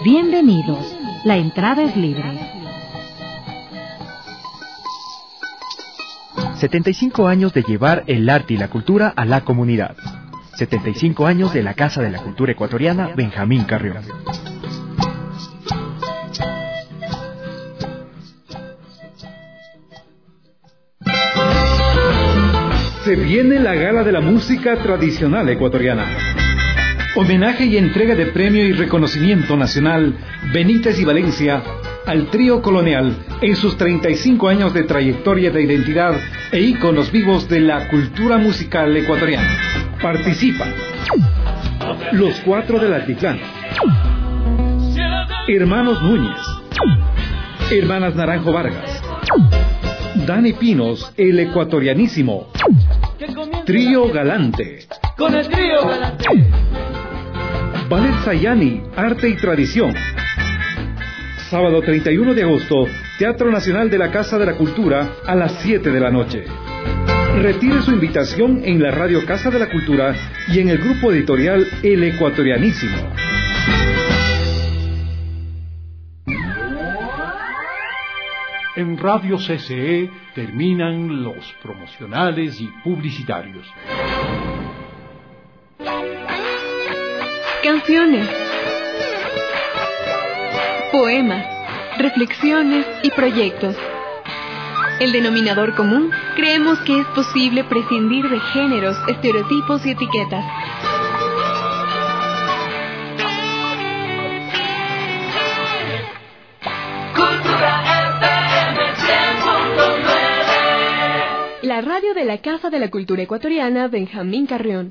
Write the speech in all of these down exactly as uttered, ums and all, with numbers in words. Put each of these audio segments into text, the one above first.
Bienvenidos. La entrada es libre. setenta y cinco años de llevar el arte y la cultura a la comunidad. setenta y cinco años de la Casa de la Cultura Ecuatoriana Benjamín Carrión. Se viene la Gala de la Música Tradicional Ecuatoriana. Homenaje y entrega de premio y reconocimiento nacional Benítez y Valencia al trío colonial en sus treinta y cinco años de trayectoria de identidad e íconos vivos de la cultura musical ecuatoriana. Participan Los Cuatro del Altiplano, Hermanos Núñez, Hermanas Naranjo Vargas, Dani Pinos, el ecuatorianísimo, Trío Galante, con el Trío Galante, Ballet Sayani, Arte y Tradición. Sábado treinta y uno de agosto, Teatro Nacional de la Casa de la Cultura a las siete de la noche. Retire su invitación en la radio Casa de la Cultura y en el grupo editorial El Ecuatorianísimo. En Radio C C E terminan los promocionales y publicitarios. Canciones, poemas, reflexiones y proyectos. El denominador común, creemos que es posible prescindir de géneros, estereotipos y etiquetas. La radio de la Casa de la Cultura Ecuatoriana Benjamín Carrión.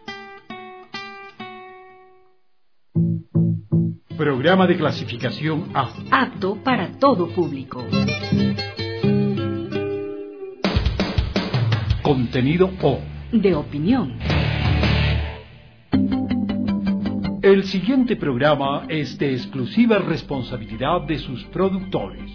Programa de clasificación A. Apto para todo público. Contenido O. De opinión. El siguiente programa es de exclusiva responsabilidad de sus productores.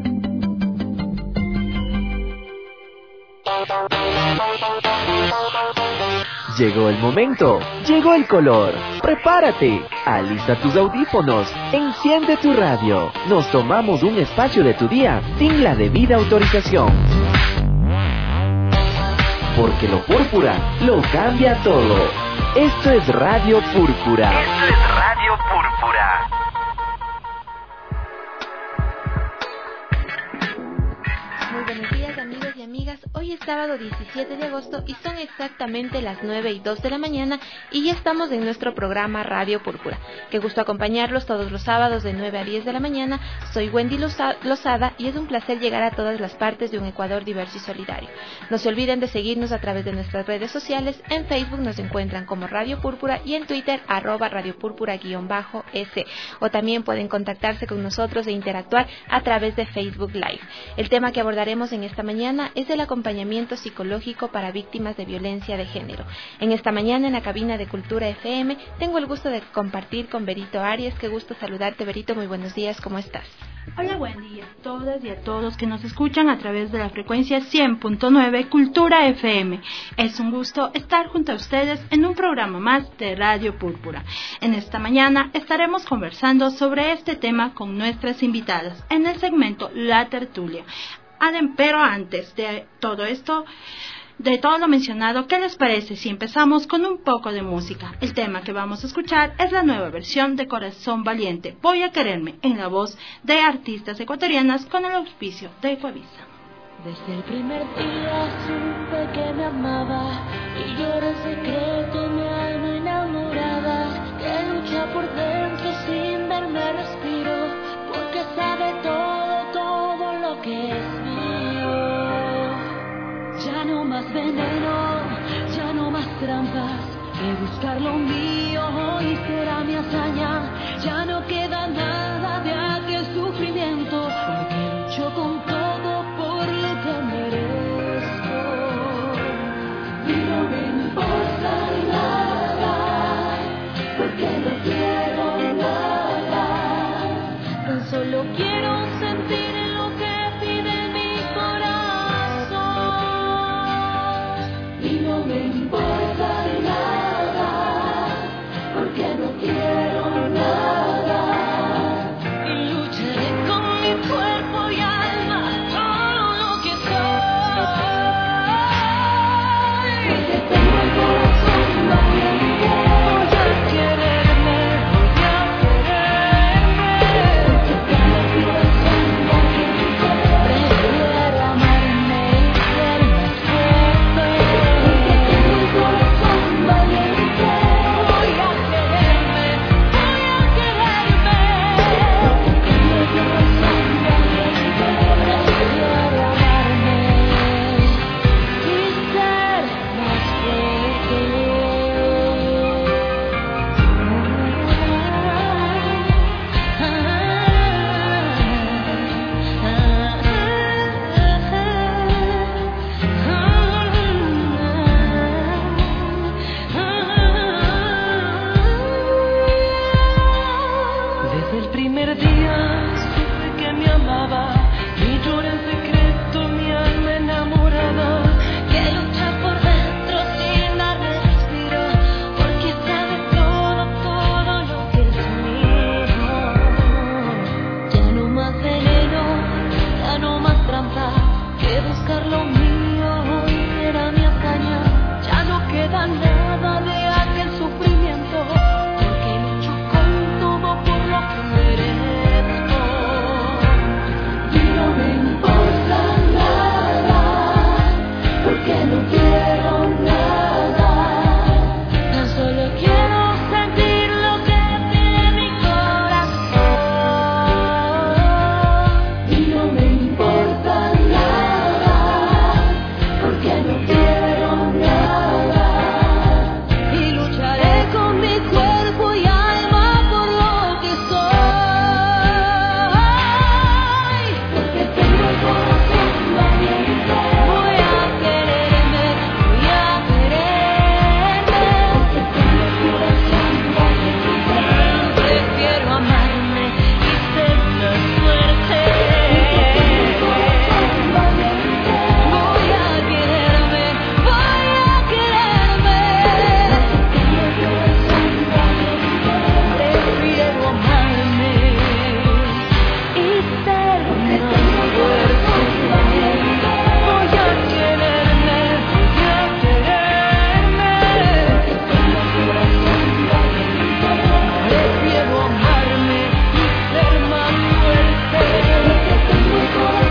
Llegó el momento, llegó el color. Prepárate, alista tus audífonos, enciende tu radio. Nos tomamos un espacio de tu día sin la debida autorización. Porque lo púrpura lo cambia todo. Esto es Radio Púrpura. Esto es Radio Púrpura. Muy buenos días, amigos y amigas. Hoy es sábado diecisiete de agosto y son exactamente las nueve y dos de la mañana y ya estamos en nuestro programa Radio Púrpura. Qué gusto acompañarlos todos los sábados de nueve a diez de la mañana. Soy Wendy Lozada y es un placer llegar a todas las partes de un Ecuador diverso y solidario. No se olviden de seguirnos a través de nuestras redes sociales. En Facebook nos encuentran como Radio Púrpura y en Twitter arroba Radio Púrpura guión bajo S. O también pueden contactarse con nosotros e interactuar a través de Facebook Live. El tema que abordaremos en esta mañana es el acompañamiento psicológico para víctimas de violencia de género. En esta mañana en la cabina de Cultura F M tengo el gusto de compartir con Berito Arias. Qué gusto saludarte, Berito, muy buenos días, ¿cómo estás? Hola Wendy, y a todas y a todos que nos escuchan a través de la frecuencia cien punto nueve Cultura F M. Es un gusto estar junto a ustedes en un programa más de Radio Púrpura. En esta mañana estaremos conversando sobre este tema con nuestras invitadas en el segmento La Tertulia. Pero antes de todo esto, de todo lo mencionado, ¿qué les parece si empezamos con un poco de música? El tema que vamos a escuchar es la nueva versión de Corazón Valiente, Voy a Quererme, en la voz de artistas ecuatorianas con el auspicio de Ecuavisa. Desde el primer día supe que me amaba y lloré en secreto mi alma enamorada, que lucha por dentro sin verme respiro, porque sabe todo, todo lo que es mío. Ya no más veneno, ya no más trampas, que buscar lo mío hoy será mi hazaña. Ya no queda nada de aquel sufrimiento, porque lucho con todo por lo que merezco. Y no me importa nada, porque no quiero nada, tan solo quiero sentir lo que pide mi corazón. Y no me importa nada, porque no quiero nada, Desde el primer día supe que me amaba y lloré en secreto mi alma enamorada, que lucha por dentro sin darme respiro, porque sabe todo, todo lo que es mío. Ya no más veneno, ya no más trampa, que buscar lo mío hoy era mi hazaña. Ya no queda nada de aquel sufrimiento, porque lucho con todo por lo que merezco. Y no me importa nada, porque no quiero nada. Tan solo quiero sentir lo que tiene mi corazón. Y no me importa nada, porque no quiero nada. Y lucharé con mi cuerpo y alma por lo que soy. Porque tengo el corazón valiente. Voy a quererme, voy a quererme. Porque tengo el corazón valiente. Prefiero amarme y ser la suerte. Voy a quererme, voy a quererme. Prefiero amarme y ser la suerte. Voy a quererme, voy a quererme. Prefiero amarme y ser más fuerte. Voy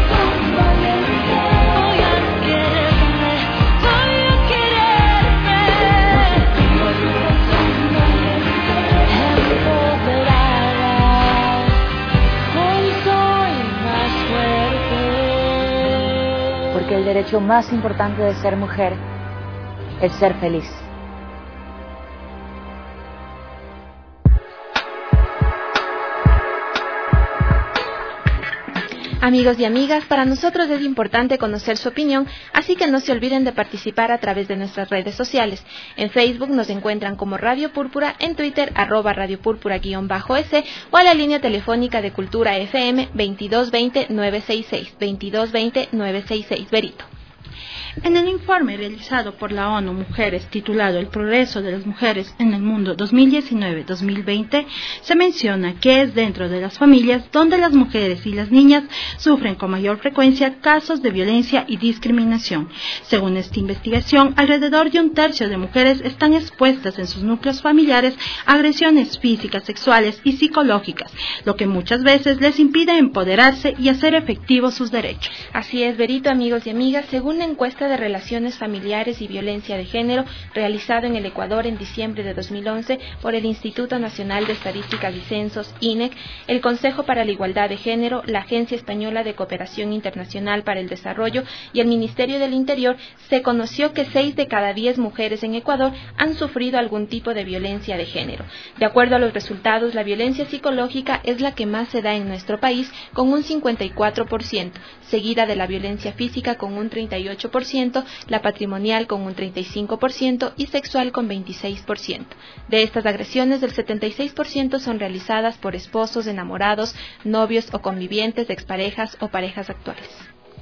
a quererme, voy a quererme. Empoderada, hoy soy más fuerte. Porque el derecho más importante de ser mujer es ser feliz. Amigos y amigas, para nosotros es importante conocer su opinión, así que no se olviden de participar a través de nuestras redes sociales. En Facebook nos encuentran como Radio Púrpura, en Twitter, arroba Radio Púrpura guión bajo S, o a la línea telefónica de Cultura F M veintidós veinte nueve sesenta y seis, veintidós veinte nueve sesenta y seis. Berito. En el informe realizado por la ONU Mujeres titulado El progreso de las mujeres en el mundo dos mil diecinueve a dos mil veinte, se menciona que es dentro de las familias donde las mujeres y las niñas sufren con mayor frecuencia casos de violencia y discriminación. Según esta investigación, alrededor de un tercio de mujeres están expuestas en sus núcleos familiares a agresiones físicas, sexuales y psicológicas, lo que muchas veces les impide empoderarse y hacer efectivos sus derechos. Así es, Berito, amigos y amigas, según la encuesta de Relaciones Familiares y Violencia de Género realizado en el Ecuador en diciembre de dos mil once por el Instituto Nacional de Estadísticas y Censos, I N E C, el Consejo para la Igualdad de Género, la Agencia Española de Cooperación Internacional para el Desarrollo y el Ministerio del Interior, se conoció que seis de cada diez mujeres en Ecuador han sufrido algún tipo de violencia de género. De acuerdo a los resultados, la violencia psicológica es la que más se da en nuestro país, con un cincuenta y cuatro por ciento, seguida de la violencia física con un treinta y ocho por ciento, la patrimonial con un treinta y cinco por ciento y sexual con veintiséis por ciento. De estas agresiones, el setenta y seis por ciento son realizadas por esposos, enamorados, novios o convivientes de exparejas o parejas actuales.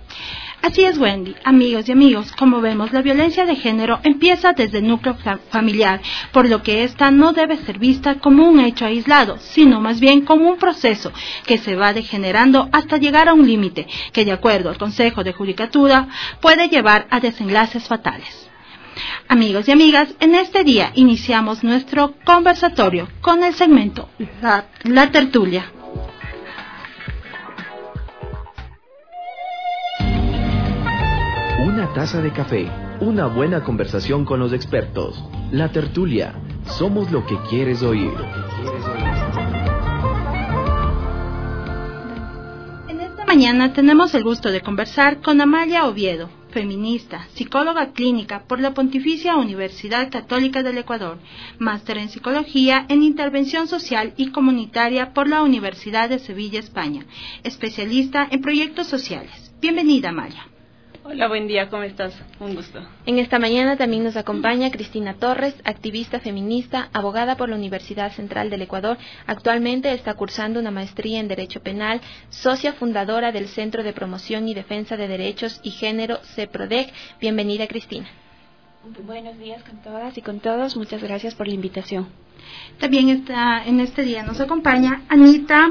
Así es, Wendy. Amigos y amigos, como vemos, la violencia de género empieza desde el núcleo familiar, por lo que esta no debe ser vista como un hecho aislado, sino más bien como un proceso que se va degenerando hasta llegar a un límite que, de acuerdo al Consejo de Judicatura, puede llevar a desenlaces fatales. Amigos y amigas, en este día iniciamos nuestro conversatorio con el segmento La, la Tertulia. Una taza de café, una buena conversación con los expertos. La Tertulia, somos lo que quieres oír. En esta mañana tenemos el gusto de conversar con Amalia Oviedo, feminista, psicóloga clínica por la Pontificia Universidad Católica del Ecuador, máster en Psicología en Intervención Social y Comunitaria por la Universidad de Sevilla, España, especialista en proyectos sociales. Bienvenida, Amalia. Hola, buen día, ¿cómo estás? Un gusto. En esta mañana también nos acompaña Cristina Torres, activista feminista, abogada por la Universidad Central del Ecuador. Actualmente está cursando una maestría en Derecho Penal, socia fundadora del Centro de Promoción y Defensa de Derechos y Género, CEPRODEC. Bienvenida, Cristina. Buenos días con todas y con todos. Muchas gracias por la invitación. También está en este día nos acompaña Anita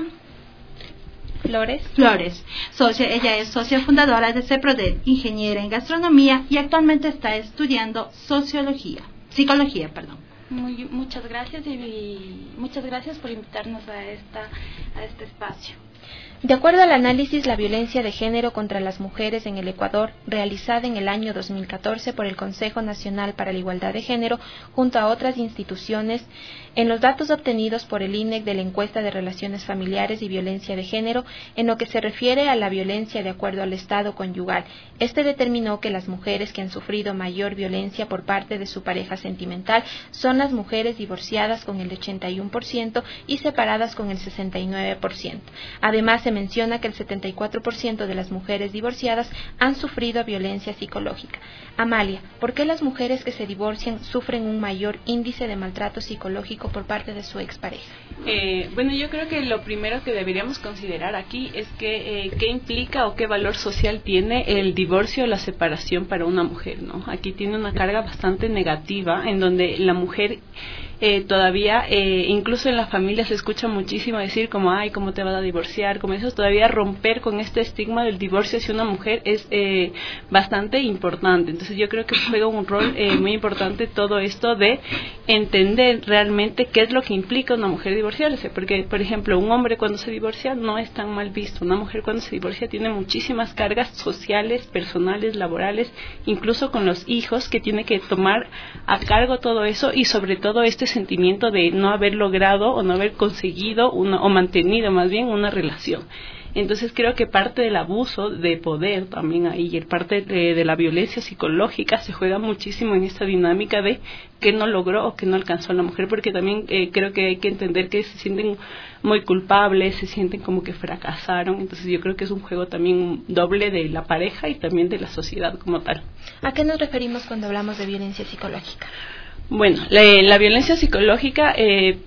Flores. Flores, socia, ella es socia fundadora de CEPRODEC, ingeniera en gastronomía y actualmente está estudiando sociología, psicología, perdón. Muy, muchas gracias y, y muchas gracias por invitarnos a esta a este espacio. De acuerdo al análisis La violencia de género contra las mujeres en el Ecuador, realizada en el año dos mil catorce por el Consejo Nacional para la Igualdad de Género, junto a otras instituciones, en los datos obtenidos por el I N E C de la encuesta de relaciones familiares y violencia de género, en lo que se refiere a la violencia de acuerdo al estado conyugal, este determinó que las mujeres que han sufrido mayor violencia por parte de su pareja sentimental son las mujeres divorciadas con el ochenta y uno por ciento y separadas con el sesenta y nueve por ciento. Además, se menciona que el setenta y cuatro por ciento de las mujeres divorciadas han sufrido violencia psicológica. Amalia, ¿por qué las mujeres que se divorcian sufren un mayor índice de maltrato psicológico por parte de su expareja? Eh, bueno, yo creo que lo primero que deberíamos considerar aquí es que eh, qué implica o qué valor social tiene el divorcio o la separación para una mujer, ¿no? Aquí tiene una carga bastante negativa en donde la mujer Eh, todavía, eh, incluso en la familia se escucha muchísimo decir como, ay, ¿cómo te vas a divorciar? Como eso, todavía romper con este estigma del divorcio hacia una mujer es eh, bastante importante. Entonces yo creo que juega un rol eh, muy importante todo esto de entender realmente qué es lo que implica una mujer divorciarse, porque, por ejemplo, un hombre cuando se divorcia no es tan mal visto. Una mujer cuando se divorcia tiene muchísimas cargas sociales, personales, laborales, incluso con los hijos, que tiene que tomar a cargo todo eso y sobre todo este sentimiento de no haber logrado o no haber conseguido una, o mantenido más bien una relación. Entonces creo que parte del abuso de poder también ahí y parte de, de la violencia psicológica se juega muchísimo en esta dinámica de que no logró o que no alcanzó a la mujer, porque también eh, creo que hay que entender que se sienten muy culpables, se sienten como que fracasaron. Entonces yo creo que es un juego también doble de la pareja y también de la sociedad como tal. ¿A qué nos referimos cuando hablamos de violencia psicológica? Bueno, la, la violencia psicológica, eh,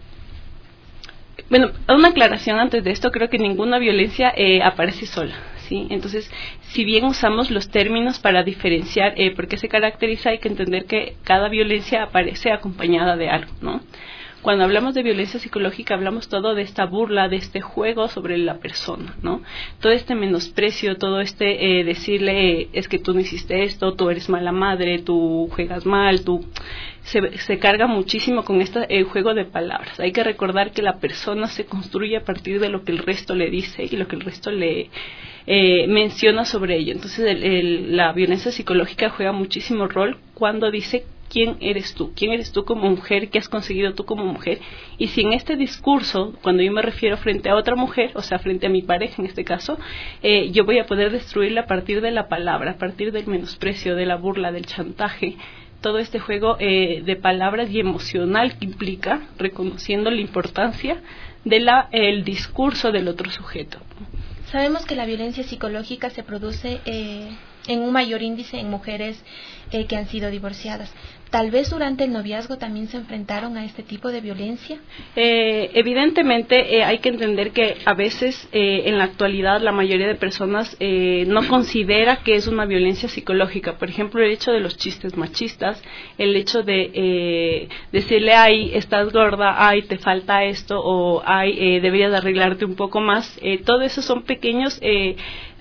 bueno, una aclaración antes de esto, creo que ninguna violencia eh, aparece sola, ¿sí? Entonces, si bien usamos los términos para diferenciar eh, por qué se caracteriza, hay que entender que cada violencia aparece acompañada de algo, ¿no? Cuando hablamos de violencia psicológica hablamos todo de esta burla, de este juego sobre la persona, ¿no? Todo este menosprecio, todo este eh, decirle eh, es que tú no hiciste esto, tú eres mala madre, tú juegas mal, tú se, se carga muchísimo con este eh, juego de palabras. Hay que recordar que la persona se construye a partir de lo que el resto le dice y lo que el resto le eh, menciona sobre ella. Entonces el, el, la violencia psicológica juega muchísimo rol cuando dice quién eres tú, quién eres tú como mujer, qué has conseguido tú como mujer, y si en este discurso, cuando yo me refiero frente a otra mujer, o sea, frente a mi pareja en este caso, eh, yo voy a poder destruirla a partir de la palabra, a partir del menosprecio, de la burla, del chantaje, todo este juego eh, de palabras y emocional que implica, reconociendo la importancia de la el discurso del otro sujeto. Sabemos que la violencia psicológica se produce eh, en un mayor índice en mujeres eh, que han sido divorciadas. ¿Tal vez durante el noviazgo también se enfrentaron a este tipo de violencia? Eh, evidentemente eh, hay que entender que a veces eh, en la actualidad la mayoría de personas eh, no considera que es una violencia psicológica. Por ejemplo, el hecho de los chistes machistas, el hecho de eh, decirle, ay, estás gorda, ay, te falta esto, o ay, eh, deberías arreglarte un poco más. Eh, todo eso son pequeños Eh,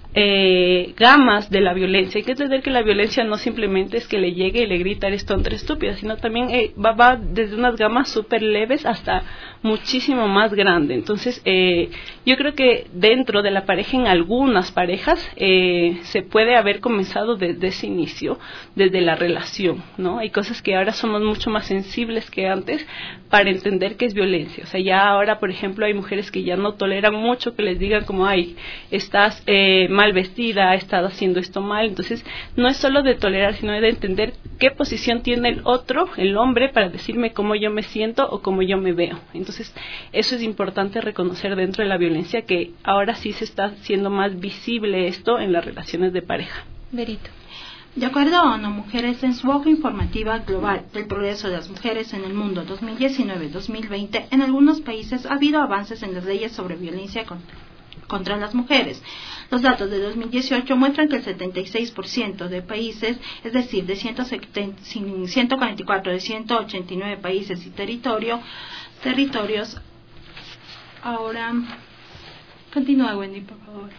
Eh, gamas de la violencia. Hay que entender que la violencia no simplemente es que le llegue y le grita eres tonta, eres estúpida, sino también eh, va, va desde unas gamas súper leves hasta muchísimo más grande. Entonces eh, yo creo que dentro de la pareja, en algunas parejas eh, se puede haber comenzado desde ese inicio, desde la relación, ¿no? Hay cosas que ahora somos mucho más sensibles que antes para entender que es violencia. O sea, ya ahora, por ejemplo, hay mujeres que ya no toleran mucho que les digan como, ay, estás eh, mal vestida, ha estado haciendo esto mal. Entonces no es solo de tolerar, sino de entender qué posición tiene el otro, el hombre, para decirme cómo yo me siento o cómo yo me veo. Entonces eso es importante reconocer dentro de la violencia, que ahora sí se está haciendo más visible esto en las relaciones de pareja. Berito. De acuerdo a ONU Mujeres, en su hoja informativa global del progreso de las mujeres en el mundo dos mil diecinueve a dos mil veinte, en algunos países ha habido avances en las leyes sobre violencia contra, contra las mujeres. Los datos de dos mil dieciocho muestran que el setenta y seis por ciento de países, es decir, de ciento cuarenta y cuatro de ciento ochenta y nueve países y territorio, territorios. Ahora, continúa, Wendy, por favor.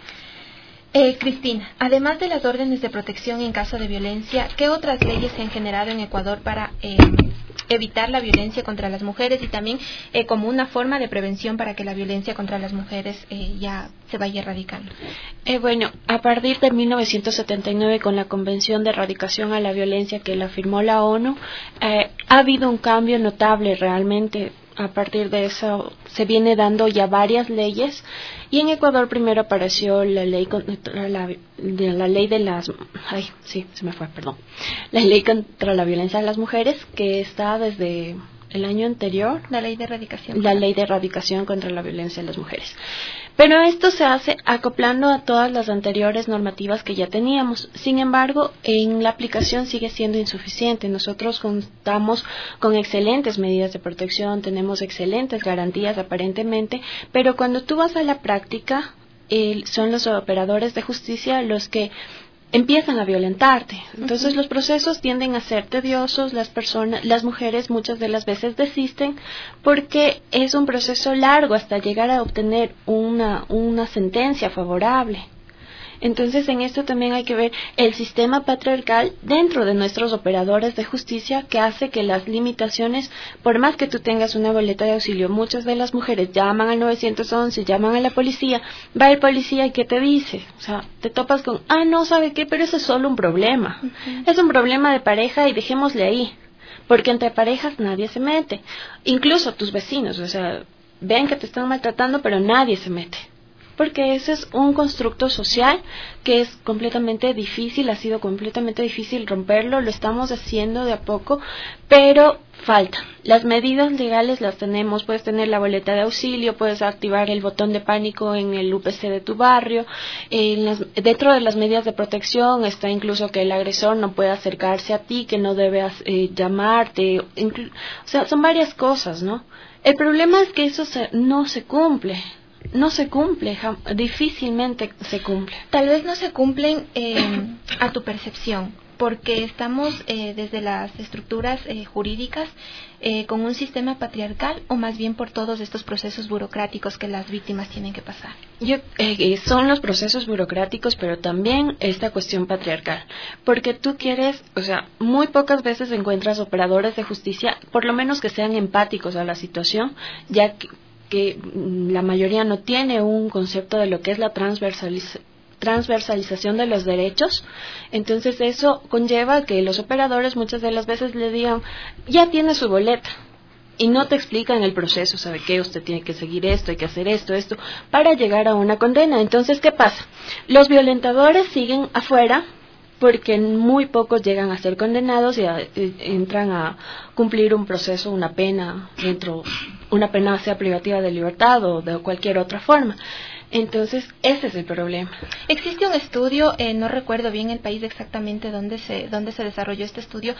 Eh, Cristina, además de las órdenes de protección en caso de violencia, ¿qué otras leyes se han generado en Ecuador para eh, evitar la violencia contra las mujeres y también eh, como una forma de prevención para que la violencia contra las mujeres eh, ya se vaya erradicando? Eh, bueno, a partir de mil novecientos setenta y nueve, con la Convención de Erradicación a la Violencia que la firmó la ONU, eh, ha habido un cambio notable realmente. A partir de eso se viene dando ya varias leyes, y en Ecuador primero apareció la ley contra la, de la ley de las ay sí se me fue perdón la ley contra la violencia de las mujeres, que está desde el año anterior, la ley de erradicación la ley de erradicación contra la violencia de las mujeres. Pero esto se hace acoplando a todas las anteriores normativas que ya teníamos. Sin embargo, en la aplicación sigue siendo insuficiente. Nosotros contamos con excelentes medidas de protección, tenemos excelentes garantías aparentemente, pero cuando tú vas a la práctica, eh, son los operadores de justicia los que empiezan a violentarte. Entonces, uh-huh, los procesos tienden a ser tediosos, las personas, las mujeres muchas de las veces desisten porque es un proceso largo hasta llegar a obtener una, una sentencia favorable. Entonces, en esto también hay que ver el sistema patriarcal dentro de nuestros operadores de justicia, que hace que las limitaciones, por más que tú tengas una boleta de auxilio, muchas de las mujeres llaman al nueve once, llaman a la policía, va el policía y ¿qué te dice? O sea, te topas con, ah, no, ¿sabe qué? Pero eso es solo un problema. Uh-huh. Es un problema de pareja y dejémosle ahí, porque entre parejas nadie se mete. Incluso tus vecinos, o sea, ven que te están maltratando, pero nadie se mete. Porque ese es un constructo social que es completamente difícil, ha sido completamente difícil romperlo, lo estamos haciendo de a poco, pero falta. Las medidas legales las tenemos, puedes tener la boleta de auxilio, puedes activar el botón de pánico en el U P C de tu barrio, en las, dentro de las medidas de protección está incluso que el agresor no puede acercarse a ti, que no debe eh, llamarte, inclu- o sea, son varias cosas, ¿no? El problema es que eso se, no se cumple. No se cumple, difícilmente se cumple. Tal vez no se cumplen eh, a tu percepción, porque estamos eh, desde las estructuras eh, jurídicas eh, con un sistema patriarcal, o más bien por todos estos procesos burocráticos que las víctimas tienen que pasar. Yo, eh, son los procesos burocráticos, pero también esta cuestión patriarcal, porque tú quieres, o sea, muy pocas veces encuentras operadores de justicia, por lo menos que sean empáticos a la situación, ya que que la mayoría no tiene un concepto de lo que es la transversaliz- transversalización de los derechos. Entonces eso conlleva que los operadores muchas de las veces le digan, ya tiene su boleta, y no te explican el proceso, ¿sabe qué? Usted tiene que seguir esto, hay que hacer esto, esto, para llegar a una condena. Entonces, ¿qué pasa? Los violentadores siguen afuera, porque muy pocos llegan a ser condenados y a, eh, entran a cumplir un proceso, una pena, dentro, una pena sea privativa de libertad o de cualquier otra forma. Entonces, ese es el problema. Existe un estudio, eh, no recuerdo bien el país exactamente dónde se, dónde se desarrolló este estudio,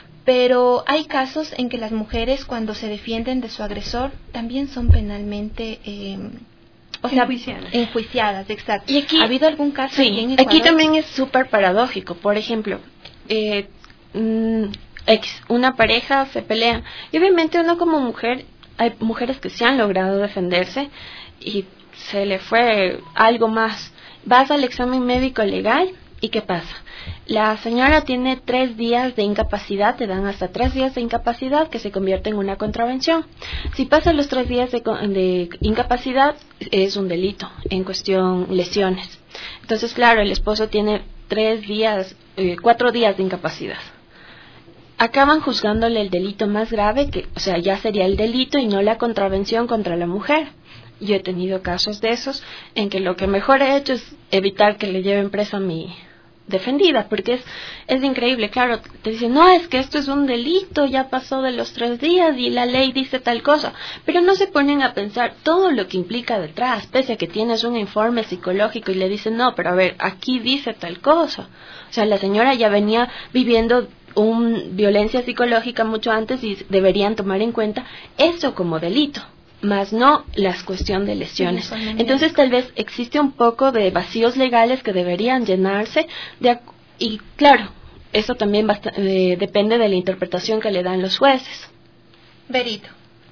pero hay casos en que las mujeres, cuando se defienden de su agresor, también son penalmente... Eh, O sea, enjuiciadas. enjuiciadas, exacto. ¿Y aquí, ¿ha habido algún caso sí, aquí en Ecuador? Aquí también es súper paradójico. Por ejemplo, eh, mm, X, una pareja se pelea. Y obviamente uno como mujer, hay mujeres que se han logrado defenderse y se le fue algo más. Vas al examen médico legal y ¿qué pasa? La señora tiene tres días de incapacidad, te dan hasta tres días de incapacidad que se convierte en una contravención. Si pasan los tres días de, de incapacidad, es un delito en cuestión lesiones. Entonces, claro, el esposo tiene tres días, eh, cuatro días de incapacidad. Acaban juzgándole el delito más grave, que, o sea, ya sería el delito y no la contravención contra la mujer. Yo he tenido casos de esos en que lo que mejor he hecho es evitar que le lleven presa a mi defendida, porque es es increíble, claro, te dicen, no, es que esto es un delito, ya pasó de los tres días y la ley dice tal cosa, pero no se ponen a pensar todo lo que implica detrás, pese a que tienes un informe psicológico y le dicen, no, pero a ver, aquí dice tal cosa, o sea, la señora ya venía viviendo un violencia psicológica mucho antes y deberían tomar en cuenta eso como delito, más no la cuestión de lesiones. Entonces tal vez existe un poco de vacíos legales que deberían llenarse de, y claro, eso también bast- eh, depende de la interpretación que le dan los jueces. Berito.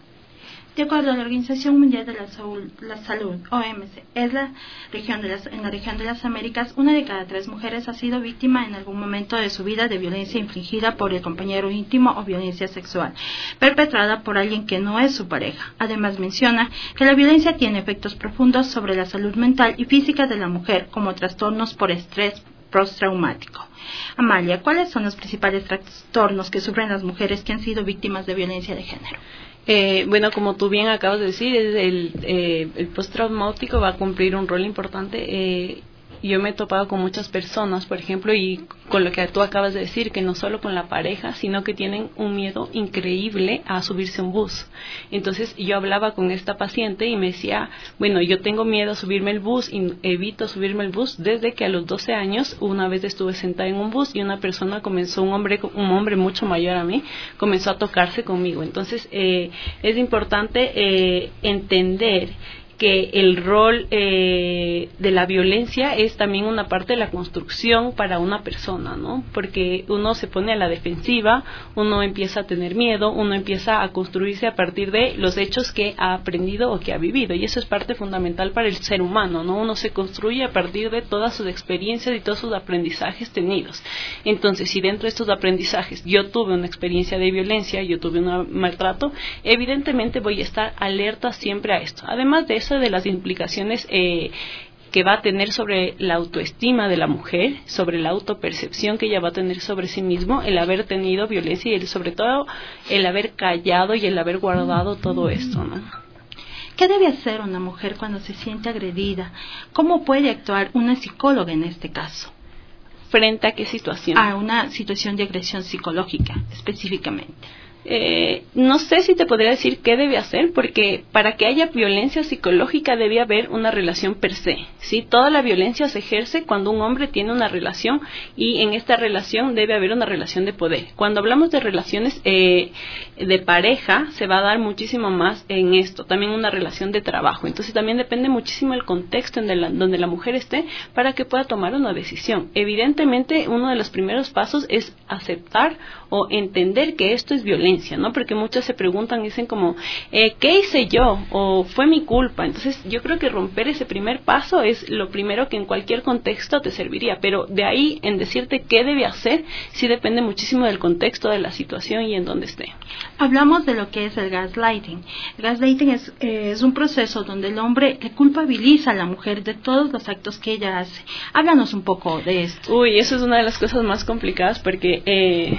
De acuerdo a la Organización Mundial de la Salud, la Salud O M S, es la región de las, en la región de las Américas, una de cada tres mujeres ha sido víctima en algún momento de su vida de violencia infligida por el compañero íntimo o violencia sexual, perpetrada por alguien que no es su pareja. Además menciona que la violencia tiene efectos profundos sobre la salud mental y física de la mujer, como trastornos por estrés postraumático. Amalia, ¿cuáles son los principales trastornos que sufren las mujeres que han sido víctimas de violencia de género? Eh, bueno, como tú bien acabas de decir, el, eh, el postraumático va a cumplir un rol importante. Eh, yo me he topado con muchas personas, por ejemplo, y con lo que tú acabas de decir, que no solo con la pareja, sino que tienen un miedo increíble a subirse a un bus. Entonces yo hablaba con esta paciente y me decía, bueno, yo tengo miedo a subirme al bus y evito subirme al bus desde que a los doce años, una vez estuve sentada en un bus y una persona comenzó, un hombre un hombre mucho mayor a mí, comenzó a tocarse conmigo. Entonces eh, es importante eh, entender que el rol eh, de la violencia es también una parte de la construcción para una persona, ¿no? Porque uno se pone a la defensiva, uno empieza a tener miedo, uno empieza a construirse a partir de los hechos que ha aprendido o que ha vivido, y eso es parte fundamental para el ser humano, ¿no? Uno se construye a partir de todas sus experiencias y todos sus aprendizajes tenidos. Entonces, si dentro de estos aprendizajes yo tuve una experiencia de violencia, yo tuve un maltrato, evidentemente voy a estar alerta siempre a esto. Además de eso, de las implicaciones eh, que va a tener sobre la autoestima de la mujer, sobre la autopercepción que ella va a tener sobre sí mismo, el haber tenido violencia y el, sobre todo el haber callado y el haber guardado todo esto, ¿no? ¿Qué debe hacer una mujer cuando se siente agredida? ¿Cómo puede actuar una psicóloga en este caso? ¿Frente a qué situación? A una situación de agresión psicológica, específicamente. Eh, no sé si te podría decir qué debe hacer, porque para que haya violencia psicológica debe haber una relación per se, ¿sí? Toda la violencia se ejerce cuando un hombre tiene una relación, y en esta relación debe haber una relación de poder. Cuando hablamos de relaciones eh, de pareja, se va a dar muchísimo más en esto, también una relación de trabajo. Entonces también depende muchísimo el contexto en la, donde la mujer esté para que pueda tomar una decisión. Evidentemente, uno de los primeros pasos es aceptar o entender que esto es violencia, ¿no? Porque muchas se preguntan y dicen como, eh, ¿qué hice yo? O ¿fue mi culpa? Entonces yo creo que romper ese primer paso es lo primero que en cualquier contexto te serviría, pero de ahí en decirte qué debe hacer, sí depende muchísimo del contexto, de la situación y en dónde esté. Hablamos de lo que es el gaslighting. El gaslighting es, eh, es un proceso donde el hombre le culpabiliza a la mujer de todos los actos que ella hace. Háblanos un poco de esto. Uy, eso es una de las cosas más complicadas porque... Eh,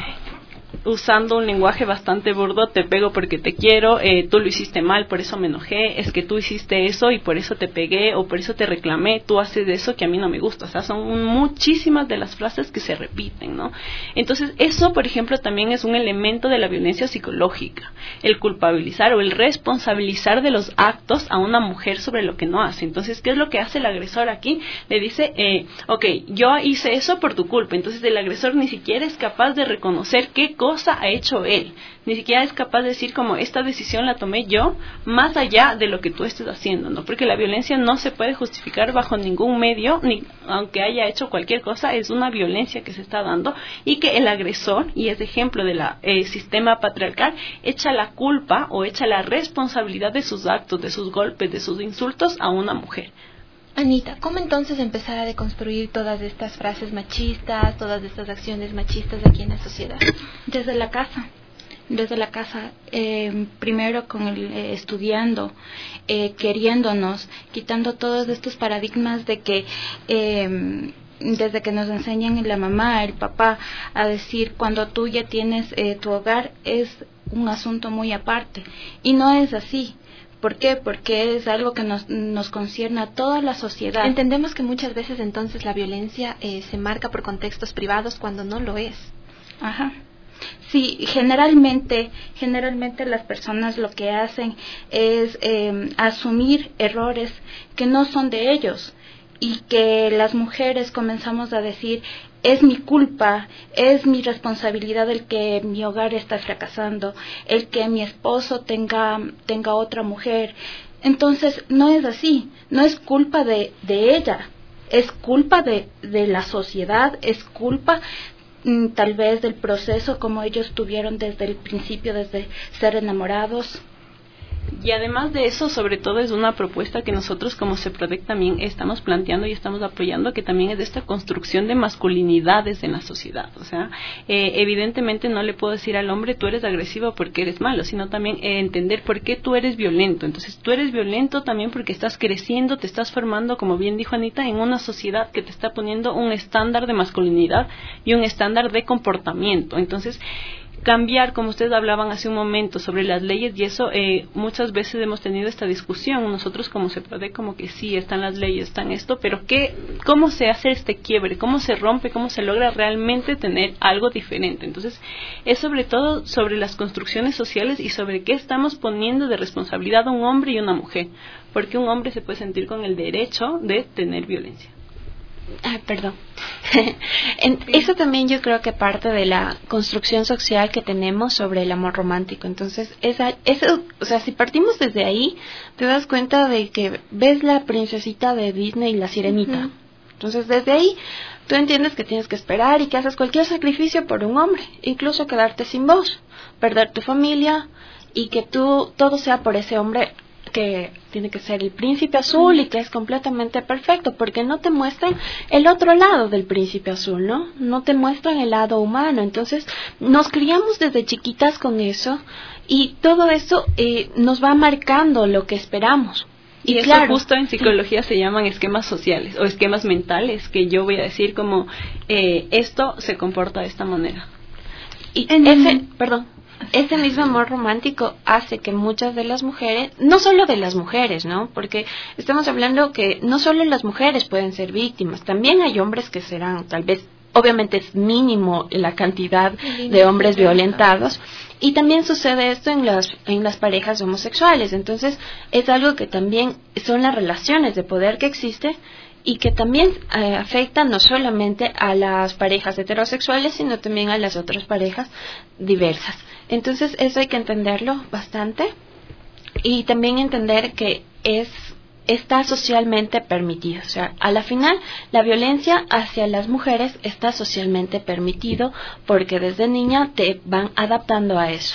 usando un lenguaje bastante burdo, te pego porque te quiero, eh, tú lo hiciste mal, por eso me enojé, es que tú hiciste eso y por eso te pegué o por eso te reclamé, tú haces de eso que a mí no me gusta. O sea, son muchísimas de las frases que se repiten, ¿no? Entonces, eso, por ejemplo, también es un elemento de la violencia psicológica, el culpabilizar o el responsabilizar de los actos a una mujer sobre lo que no hace. Entonces, ¿qué es lo que hace el agresor aquí? Le dice, eh, ok, yo hice eso por tu culpa. Entonces, el agresor ni siquiera es capaz de reconocer qué cosa ha hecho él, ni siquiera es capaz de decir como esta decisión la tomé yo, más allá de lo que tú estés haciendo, ¿no? Porque la violencia no se puede justificar bajo ningún medio, ni aunque haya hecho cualquier cosa, es una violencia que se está dando y que el agresor, y es ejemplo del eh, sistema patriarcal, echa la culpa o echa la responsabilidad de sus actos, de sus golpes, de sus insultos a una mujer. Anita, ¿cómo entonces empezar a deconstruir todas estas frases machistas, todas estas acciones machistas aquí en la sociedad? Desde la casa, desde la casa, eh, primero con el eh, estudiando, eh, queriéndonos, quitando todos estos paradigmas de que eh, desde que nos enseñan la mamá, el papá, a decir cuando tú ya tienes eh, tu hogar es un asunto muy aparte, y no es así. ¿Por qué? Porque es algo que nos, nos concierne a toda la sociedad. Entendemos que muchas veces entonces la violencia eh, se marca por contextos privados cuando no lo es. Ajá. Sí, generalmente, generalmente las personas lo que hacen es eh, asumir errores que no son de ellos y que las mujeres comenzamos a decir, es mi culpa, es mi responsabilidad el que mi hogar está fracasando, el que mi esposo tenga, tenga otra mujer. Entonces, no es así, no es culpa de, de ella, es culpa de, de la sociedad, es culpa mm, tal vez del proceso como ellos tuvieron desde el principio, desde ser enamorados. Y además de eso, sobre todo es una propuesta que nosotros como CEPRODEC también estamos planteando y estamos apoyando, que también es de esta construcción de masculinidades en la sociedad. O sea, eh, evidentemente no le puedo decir al hombre tú eres agresivo porque eres malo, sino también eh, entender por qué tú eres violento. Entonces tú eres violento también porque estás creciendo, te estás formando, como bien dijo Anita, en una sociedad que te está poniendo un estándar de masculinidad y un estándar de comportamiento. Entonces, cambiar, como ustedes hablaban hace un momento sobre las leyes y eso, eh, muchas veces hemos tenido esta discusión, nosotros como CEPRODEC, como que sí, están las leyes, están esto, pero ¿qué, cómo se hace este quiebre? ¿Cómo se rompe? ¿Cómo se logra realmente tener algo diferente? Entonces, es sobre todo sobre las construcciones sociales y sobre qué estamos poniendo de responsabilidad a un hombre y una mujer, porque un hombre se puede sentir con el derecho de tener violencia. Ah, perdón. en, eso también yo creo que parte de la construcción social que tenemos sobre el amor romántico. Entonces, esa, eso, o sea, si partimos desde ahí, te das cuenta de que ves la princesita de Disney y la sirenita. Uh-huh. Entonces, desde ahí, tú entiendes que tienes que esperar y que haces cualquier sacrificio por un hombre, incluso quedarte sin voz, perder tu familia y que tú todo sea por ese hombre que tiene que ser el príncipe azul y que es completamente perfecto, porque no te muestran el otro lado del príncipe azul, ¿no? No te muestran el lado humano. Entonces, nos criamos desde chiquitas con eso y todo eso eh, nos va marcando lo que esperamos. Y, y eso claro, justo en psicología se llaman esquemas sociales o esquemas mentales, que yo voy a decir como eh, esto se comporta de esta manera. Y en ese, perdón. Ese mismo amor romántico hace que muchas de las mujeres, no solo de las mujeres, ¿no? Porque estamos hablando que no solo las mujeres pueden ser víctimas, también hay hombres que serán, tal vez, obviamente es mínimo la cantidad de hombres violentados, y también sucede esto en las, en las parejas homosexuales. Entonces, es algo que también son las relaciones de poder que existe y que también eh, afectan no solamente a las parejas heterosexuales, sino también a las otras parejas diversas. Entonces, eso hay que entenderlo bastante y también entender que es está socialmente permitido. O sea, a la final, la violencia hacia las mujeres está socialmente permitido porque desde niña te van adaptando a eso.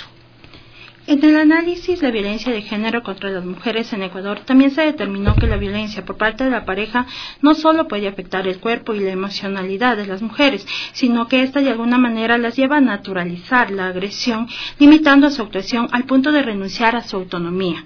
En el análisis de violencia de género contra las mujeres en Ecuador, también se determinó que la violencia por parte de la pareja no solo puede afectar el cuerpo y la emocionalidad de las mujeres, sino que ésta de alguna manera las lleva a naturalizar la agresión, limitando su actuación al punto de renunciar a su autonomía,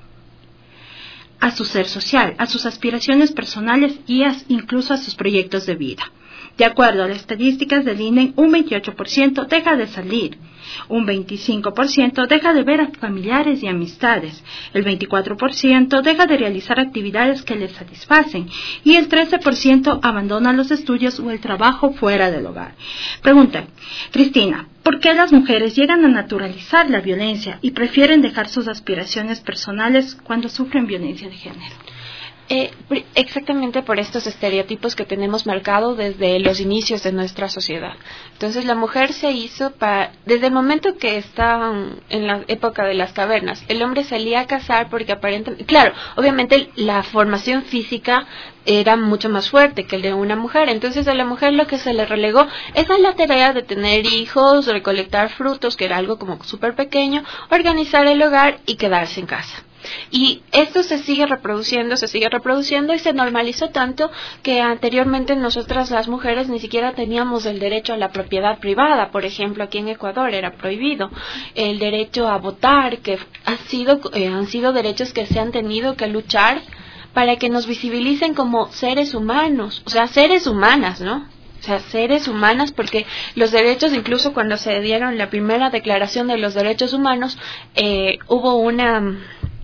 a su ser social, a sus aspiraciones personales y a, incluso a sus proyectos de vida. De acuerdo a las estadísticas del I N E, un veintiocho por ciento deja de salir, un veinticinco por ciento deja de ver a familiares y amistades, el veinticuatro por ciento deja de realizar actividades que les satisfacen y el trece por ciento abandona los estudios o el trabajo fuera del hogar. Pregunta, Cristina, ¿por qué las mujeres llegan a naturalizar la violencia y prefieren dejar sus aspiraciones personales cuando sufren violencia de género? Eh, exactamente por estos estereotipos que tenemos marcados desde los inicios de nuestra sociedad. Entonces la mujer se hizo para, desde el momento que está en la época de las cavernas, el hombre salía a cazar porque aparentemente, claro, obviamente la formación física era mucho más fuerte que el de una mujer, entonces a la mujer lo que se le relegó es a la tarea de tener hijos, recolectar frutos, que era algo como súper pequeño, organizar el hogar y quedarse en casa. Y esto se sigue reproduciendo, se sigue reproduciendo y se normalizó tanto que anteriormente nosotras las mujeres ni siquiera teníamos el derecho a la propiedad privada. Por ejemplo, aquí en Ecuador era prohibido el derecho a votar, que ha sido, eh, han sido derechos que se han tenido que luchar para que nos visibilicen como seres humanos, o sea, seres humanas, ¿no? O sea, seres humanas, porque los derechos, incluso cuando se dieron la primera declaración de los derechos humanos, eh, hubo una...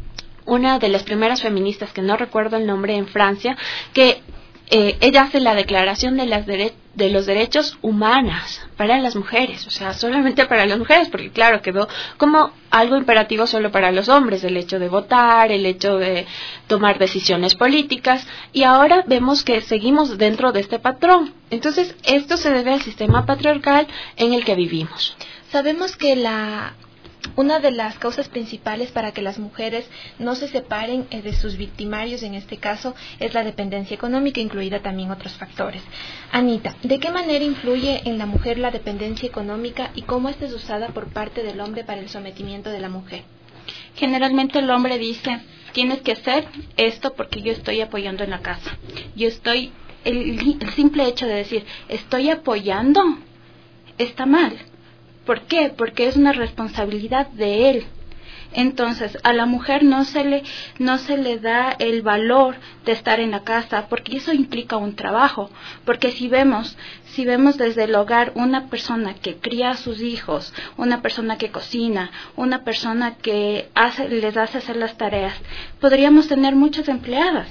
una de las primeras feministas, que no recuerdo el nombre, en Francia, que eh, ella hace la declaración de, las dere- de los derechos humanos para las mujeres, o sea, solamente para las mujeres, porque claro, quedó como algo imperativo solo para los hombres, el hecho de votar, el hecho de tomar decisiones políticas, y ahora vemos que seguimos dentro de este patrón. Entonces, esto se debe al sistema patriarcal en el que vivimos. Sabemos que la una de las causas principales para que las mujeres no se separen eh, de sus victimarios, en este caso, es la dependencia económica, incluida también otros factores. Anita, ¿de qué manera influye en la mujer la dependencia económica y cómo esta es usada por parte del hombre para el sometimiento de la mujer? Generalmente el hombre dice, tienes que hacer esto porque yo estoy apoyando en la casa. Yo estoy, el, el simple hecho de decir, estoy apoyando, está mal. ¿Por qué? Porque es una responsabilidad de él. Entonces, a la mujer no se le no se le da el valor de estar en la casa, porque eso implica un trabajo. Porque si vemos, si vemos desde el hogar una persona que cría a sus hijos, una persona que cocina, una persona que hace, les hace hacer las tareas, podríamos tener muchas empleadas.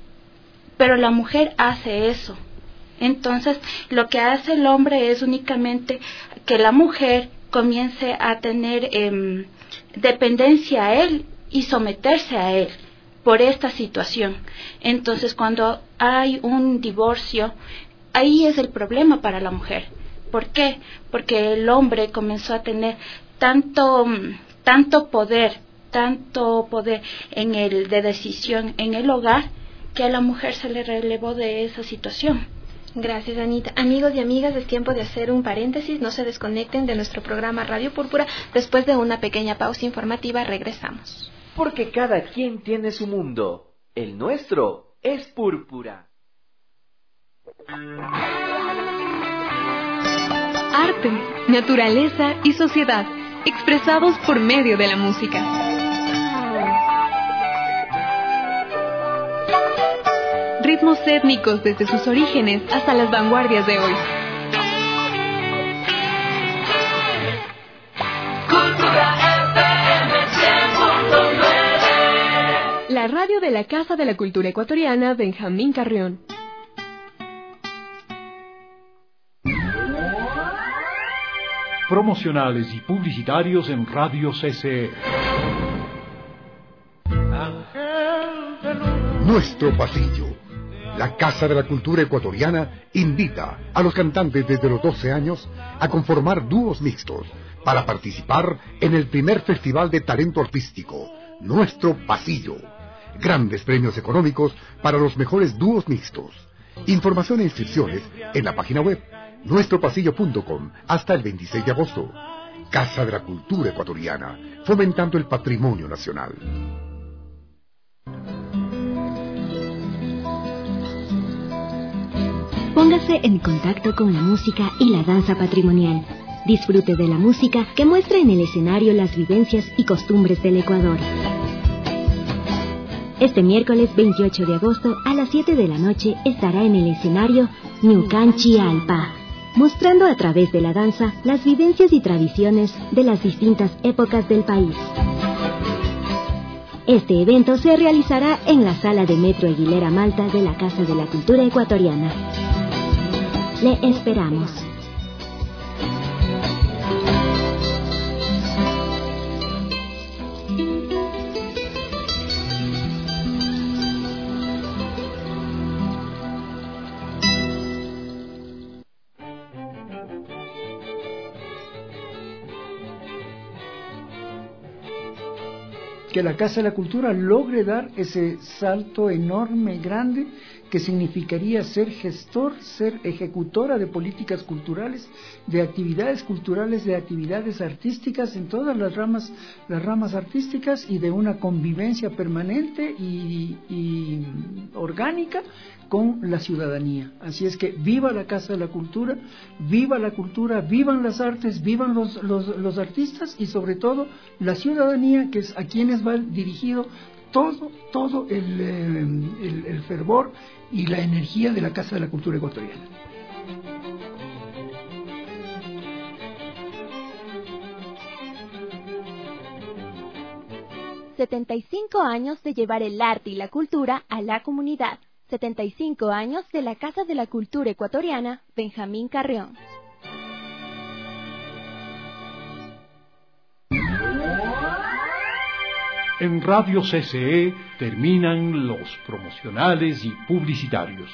Pero la mujer hace eso. Entonces, lo que hace el hombre es únicamente que la mujer comience a tener eh, dependencia a él y someterse a él por esta situación. Entonces, cuando hay un divorcio, ahí es el problema para la mujer. ¿Por qué? Porque el hombre comenzó a tener tanto, tanto poder, tanto poder en el de decisión en el hogar, que a la mujer se le relevó de esa situación. Gracias, Anita. Amigos y amigas, es tiempo de hacer un paréntesis. No se desconecten de nuestro programa Radio Púrpura. Después de una pequeña pausa informativa, regresamos. Porque cada quien tiene su mundo. El nuestro es púrpura. Arte, naturaleza y sociedad, expresados por medio de la música. Ritmos étnicos desde sus orígenes hasta las vanguardias de hoy. Cultura F M cien punto nueve. La radio de la Casa de la Cultura Ecuatoriana Benjamín Carrión. Promocionales y publicitarios en Radio C C E. Nuestro pasillo. La Casa de la Cultura Ecuatoriana invita a los cantantes desde los doce años a conformar dúos mixtos para participar en el primer Festival de Talento Artístico, Nuestro Pasillo. Grandes premios económicos para los mejores dúos mixtos. Información e inscripciones en la página web nuestro pasillo punto com hasta el veintiséis de agosto. Casa de la Cultura Ecuatoriana, fomentando el patrimonio nacional. Póngase en contacto con la música y la danza patrimonial. Disfrute de la música que muestra en el escenario las vivencias y costumbres del Ecuador. Este miércoles veintiocho de agosto a las siete de la noche estará en el escenario Ñucanchi Alpa, mostrando a través de la danza las vivencias y tradiciones de las distintas épocas del país. Este evento se realizará en la sala de Metro Aguilera Malta de la Casa de la Cultura Ecuatoriana. Le esperamos. Que la Casa de la Cultura logre dar ese salto enorme, grande, que significaría ser gestor, ser ejecutora de políticas culturales, de actividades culturales, de actividades artísticas en todas las ramas, las ramas artísticas, y de una convivencia permanente y, y orgánica con la ciudadanía. Así es que viva la Casa de la Cultura, viva la cultura, vivan las artes, vivan los, los, los artistas y sobre todo la ciudadanía, que es a quienes va dirigido todo, todo el, el, el fervor y la energía de la Casa de la Cultura Ecuatoriana. setenta y cinco años de llevar el arte y la cultura a la comunidad. setenta y cinco años de la Casa de la Cultura Ecuatoriana, Benjamín Carrión. En Radio C C E terminan los promocionales y publicitarios.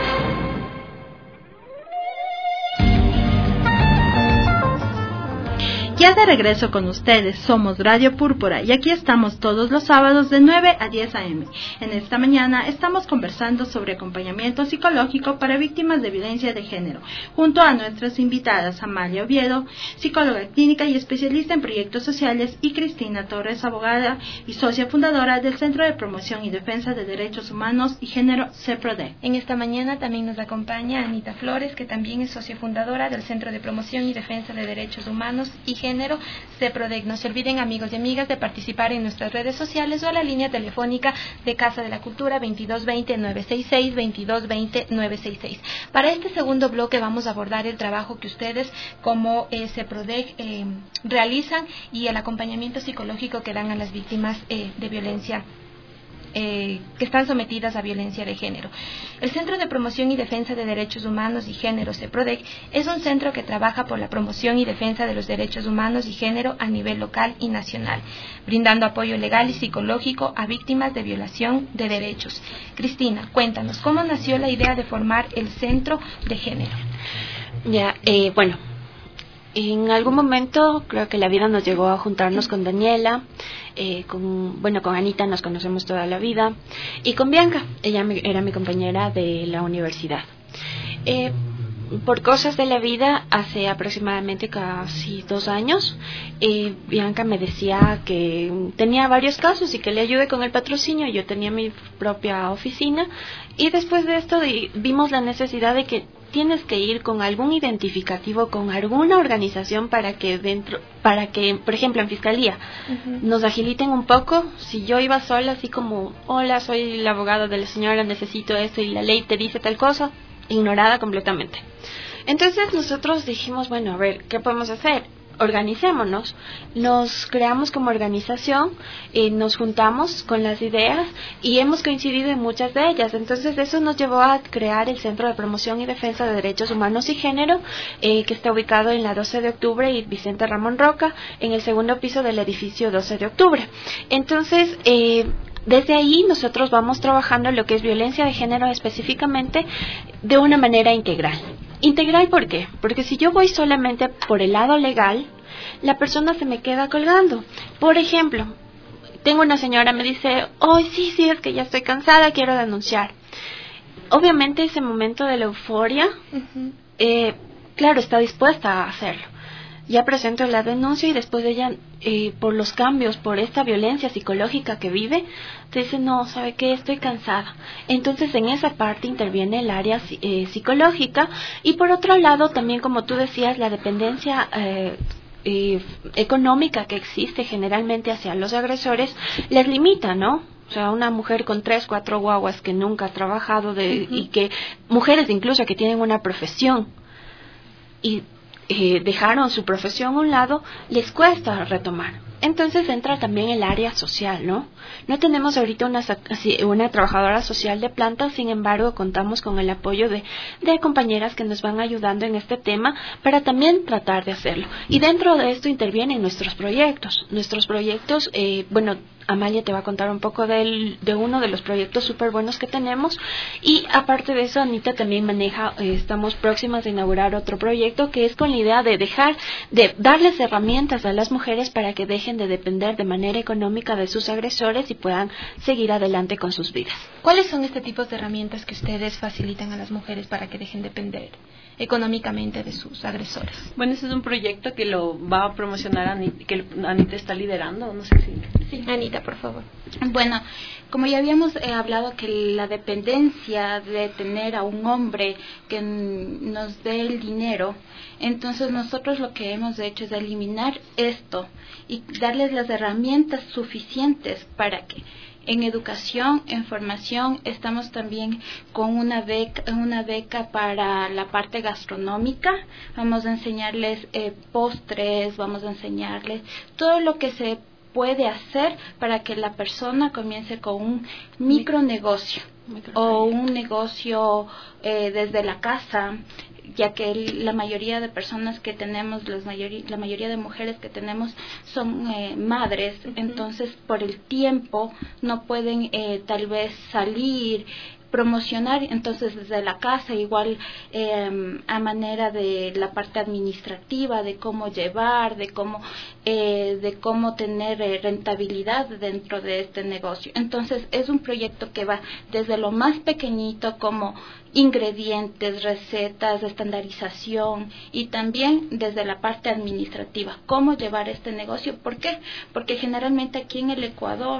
Ya de regreso con ustedes, somos Radio Púrpura y aquí estamos todos los sábados de nueve a diez a eme. En esta mañana estamos conversando sobre acompañamiento psicológico para víctimas de violencia de género, junto a nuestras invitadas Amalia Oviedo, psicóloga clínica y especialista en proyectos sociales, y Cristina Torres, abogada y socia fundadora del Centro de Promoción y Defensa de Derechos Humanos y Género, CEPRODE. En esta mañana también nos acompaña Anita Flores, que también es socia fundadora del Centro de Promoción y Defensa de Derechos Humanos y Género, Género, CEPRODEC. No se olviden, amigos y amigas, de participar en nuestras redes sociales o a la línea telefónica de Casa de la Cultura veintidós veinte, nueve sesenta y seis, veintidós veinte, nueve sesenta y seis. Para este segundo bloque vamos a abordar el trabajo que ustedes como eh, CEPRODEC eh, realizan y el acompañamiento psicológico que dan a las víctimas eh, de violencia Eh, que están sometidas a violencia de género. El Centro de Promoción y Defensa de Derechos Humanos y Género, CEPRODEC, es un centro que trabaja por la promoción y defensa de los derechos humanos y género a nivel local y nacional, brindando apoyo legal y psicológico a víctimas de violación de derechos. Cristina, cuéntanos, ¿cómo nació la idea de formar el Centro de Género? Ya, eh, bueno, en algún momento creo que la vida nos llegó a juntarnos con Daniela, eh, con, bueno, con Anita nos conocemos toda la vida, y con Bianca, ella me, era mi compañera de la universidad. Eh, por cosas de la vida, hace aproximadamente casi dos años, eh, Bianca me decía que tenía varios casos y que le ayude con el patrocinio. Yo tenía mi propia oficina, y después de esto di, vimos la necesidad de que tienes que ir con algún identificativo, con alguna organización para que dentro, para que, por ejemplo, en fiscalía, uh-huh, nos agiliten un poco. Si yo iba sola, así como, hola, soy la abogada de la señora, necesito esto y la ley te dice tal cosa, ignorada completamente. Entonces nosotros dijimos, bueno, a ver, ¿qué podemos hacer? Organicémonos, nos creamos como organización, eh, nos juntamos con las ideas y hemos coincidido en muchas de ellas. Entonces eso nos llevó a crear el Centro de Promoción y Defensa de Derechos Humanos y Género, eh, que está ubicado en la doce de octubre y Vicente Ramón Roca, en el segundo piso del edificio doce de octubre. Entonces, eh, desde ahí nosotros vamos trabajando lo que es violencia de género específicamente de una manera integral. Integral, ¿por qué? Porque si yo voy solamente por el lado legal, la persona se me queda colgando. Por ejemplo, tengo una señora, me dice, oh, sí, sí, es que ya estoy cansada, quiero denunciar. Obviamente ese momento de la euforia, uh-huh, eh, claro, está dispuesta a hacerlo. Ya presento la denuncia y después de ella, eh, por los cambios, por esta violencia psicológica que vive, te dice, no, ¿sabe qué? Estoy cansada. Entonces en esa parte interviene el área eh, psicológica, y por otro lado también, como tú decías, la dependencia eh, eh, económica que existe generalmente hacia los agresores les limita, ¿no? O sea, una mujer con tres, cuatro guaguas que nunca ha trabajado de, uh-huh, y que, mujeres incluso que tienen una profesión y Eh, dejaron su profesión a un lado, les cuesta retomar. Entonces entra también el área social, ¿no? No tenemos ahorita una, una trabajadora social de planta, sin embargo contamos con el apoyo de, de compañeras que nos van ayudando en este tema para también tratar de hacerlo. Y dentro de esto intervienen nuestros proyectos. Nuestros proyectos, eh, bueno, Amalia te va a contar un poco del, de uno de los proyectos súper buenos que tenemos, y aparte de eso Anita también maneja, eh, estamos próximas a inaugurar otro proyecto que es con la idea de dejar, de darles herramientas a las mujeres para que dejen de depender de manera económica de sus agresores y puedan seguir adelante con sus vidas. ¿Cuáles son este tipo de herramientas que ustedes facilitan a las mujeres para que dejen de depender económicamente de sus agresores? Bueno, ese es un proyecto que lo va a promocionar Anita, que Anita está liderando, no sé si... Sí, Anita, por favor. Bueno, como ya habíamos eh, hablado que la dependencia de tener a un hombre que n- nos dé el dinero, entonces nosotros lo que hemos hecho es eliminar esto y darles las herramientas suficientes para que en educación, en formación, estamos también con una beca, una beca para la parte gastronómica. Vamos a enseñarles eh, postres, vamos a enseñarles todo lo que se puede hacer para que la persona comience con un micronegocio o un negocio eh, desde la casa, ya que el, la mayoría de personas que tenemos, las mayori, la mayoría de mujeres que tenemos son eh, madres, uh-huh. Entonces por el tiempo no pueden eh, tal vez salir, promocionar, entonces desde la casa igual eh, a manera de la parte administrativa, de cómo llevar, de cómo eh, de cómo tener eh, rentabilidad dentro de este negocio. Entonces es un proyecto que va desde lo más pequeñito como ingredientes, recetas, estandarización y también desde la parte administrativa, cómo llevar este negocio. ¿Por qué? Porque generalmente aquí en el Ecuador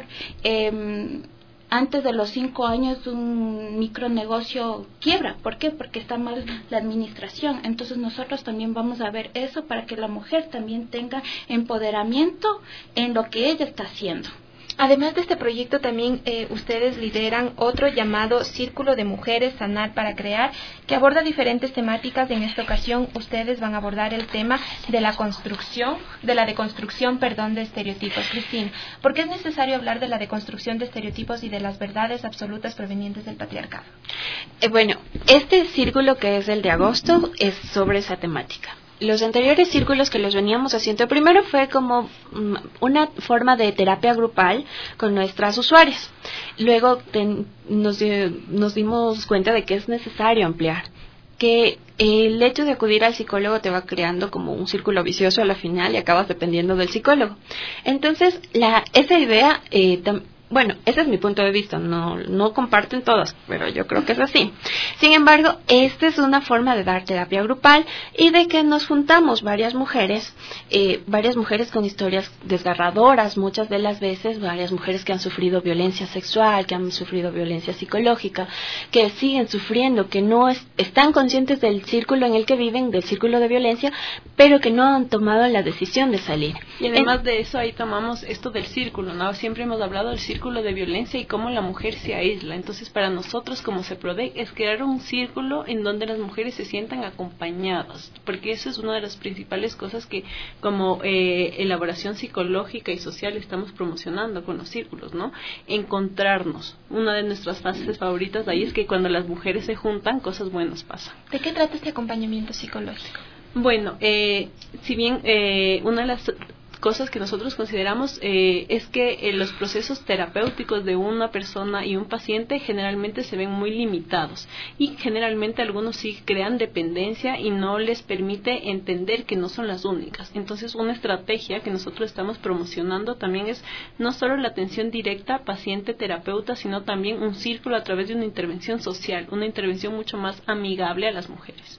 eh, antes de los cinco años un micronegocio quiebra. ¿Por qué? Porque está mal la administración. Entonces nosotros también vamos a ver eso para que la mujer también tenga empoderamiento en lo que ella está haciendo. Además de este proyecto, también eh, ustedes lideran otro llamado Círculo de Mujeres Sanar para Crear, que aborda diferentes temáticas. En esta ocasión, ustedes van a abordar el tema de la construcción, de la deconstrucción, perdón, de estereotipos. Cristina, ¿por qué es necesario hablar de la deconstrucción de estereotipos y de las verdades absolutas provenientes del patriarcado? Eh, bueno, este círculo, que es el de agosto, es sobre esa temática. Los anteriores círculos que los veníamos haciendo, primero fue como um, una forma de terapia grupal con nuestras usuarias. Luego ten, nos, nos dimos cuenta de que es necesario ampliar, que el hecho de acudir al psicólogo te va creando como un círculo vicioso a la final y acabas dependiendo del psicólogo. Entonces, la esa idea eh, también, bueno, ese es mi punto de vista, no no comparten todas, pero yo creo que es así. Sin embargo, esta es una forma de dar terapia grupal y de que nos juntamos varias mujeres, eh, varias mujeres con historias desgarradoras, muchas de las veces, varias mujeres que han sufrido violencia sexual, que han sufrido violencia psicológica, que siguen sufriendo, que no es, están conscientes del círculo en el que viven, del círculo de violencia, pero que no han tomado la decisión de salir. Y además en, de eso, ahí tomamos esto del círculo, ¿no? Siempre hemos hablado del círculo de violencia y cómo la mujer se aísla. Entonces, para nosotros como CEPRODEC es crear un círculo en donde las mujeres se sientan acompañadas, porque eso es una de las principales cosas que como eh, elaboración psicológica y social estamos promocionando con los círculos, ¿no? Encontrarnos. Una de nuestras fases favoritas de ahí es que cuando las mujeres se juntan, cosas buenas pasan. ¿De qué trata este acompañamiento psicológico? Bueno, eh, si bien eh, una de las cosas que nosotros consideramos eh, es que eh, los procesos terapéuticos de una persona y un paciente generalmente se ven muy limitados y generalmente algunos sí crean dependencia y no les permite entender que no son las únicas. Entonces, una estrategia que nosotros estamos promocionando también es no solo la atención directa paciente-terapeuta, sino también un círculo a través de una intervención social, una intervención mucho más amigable a las mujeres.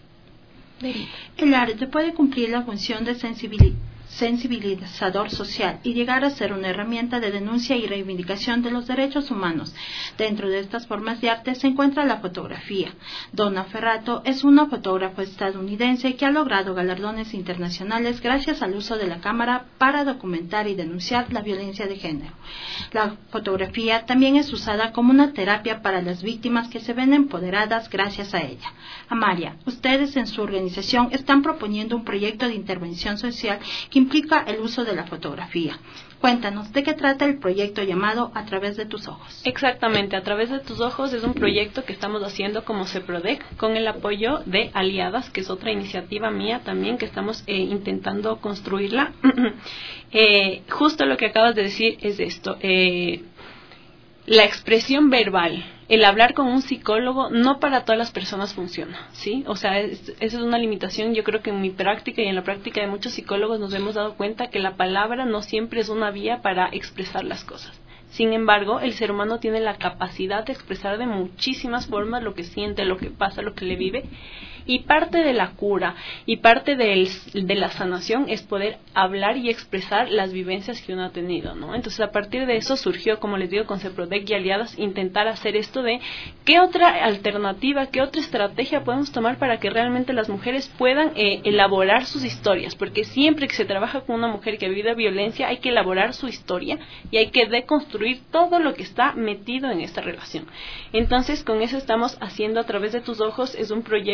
El arte puede cumplir la función de sensibilidad sensibilizador social y llegar a ser una herramienta de denuncia y reivindicación de los derechos humanos. Dentro de estas formas de arte se encuentra la fotografía. Donna Ferrato es una fotógrafa estadounidense que ha logrado galardones internacionales gracias al uso de la cámara para documentar y denunciar la violencia de género. La fotografía también es usada como una terapia para las víctimas que se ven empoderadas gracias a ella. Amalia, ustedes en su organización están proponiendo un proyecto de intervención social que implica el uso de la fotografía. Cuéntanos, ¿de qué trata el proyecto llamado A Través de Tus Ojos? Exactamente, A Través de Tus Ojos es un proyecto que estamos haciendo como CEPRODEC con el apoyo de Aliadas, que es otra iniciativa mía también que estamos eh, intentando construirla. eh, justo lo que acabas de decir es esto, eh, la expresión verbal, el hablar con un psicólogo no para todas las personas funciona, ¿sí? O sea, esa es una limitación. Yo creo que en mi práctica y en la práctica de muchos psicólogos nos hemos dado cuenta que la palabra no siempre es una vía para expresar las cosas. Sin embargo, el ser humano tiene la capacidad de expresar de muchísimas formas lo que siente, lo que pasa, lo que le vive. Y parte de la cura y parte del, de la sanación es poder hablar y expresar las vivencias que uno ha tenido, ¿no? Entonces, a partir de eso surgió, como les digo, con CEPRODEC y Aliadas, intentar hacer esto de qué otra alternativa, qué otra estrategia podemos tomar para que realmente las mujeres puedan eh, elaborar sus historias, porque siempre que se trabaja con una mujer que ha vivido violencia hay que elaborar su historia y hay que deconstruir todo lo que está metido en esta relación. Entonces, con eso estamos haciendo A Través de Tus Ojos, es un proyecto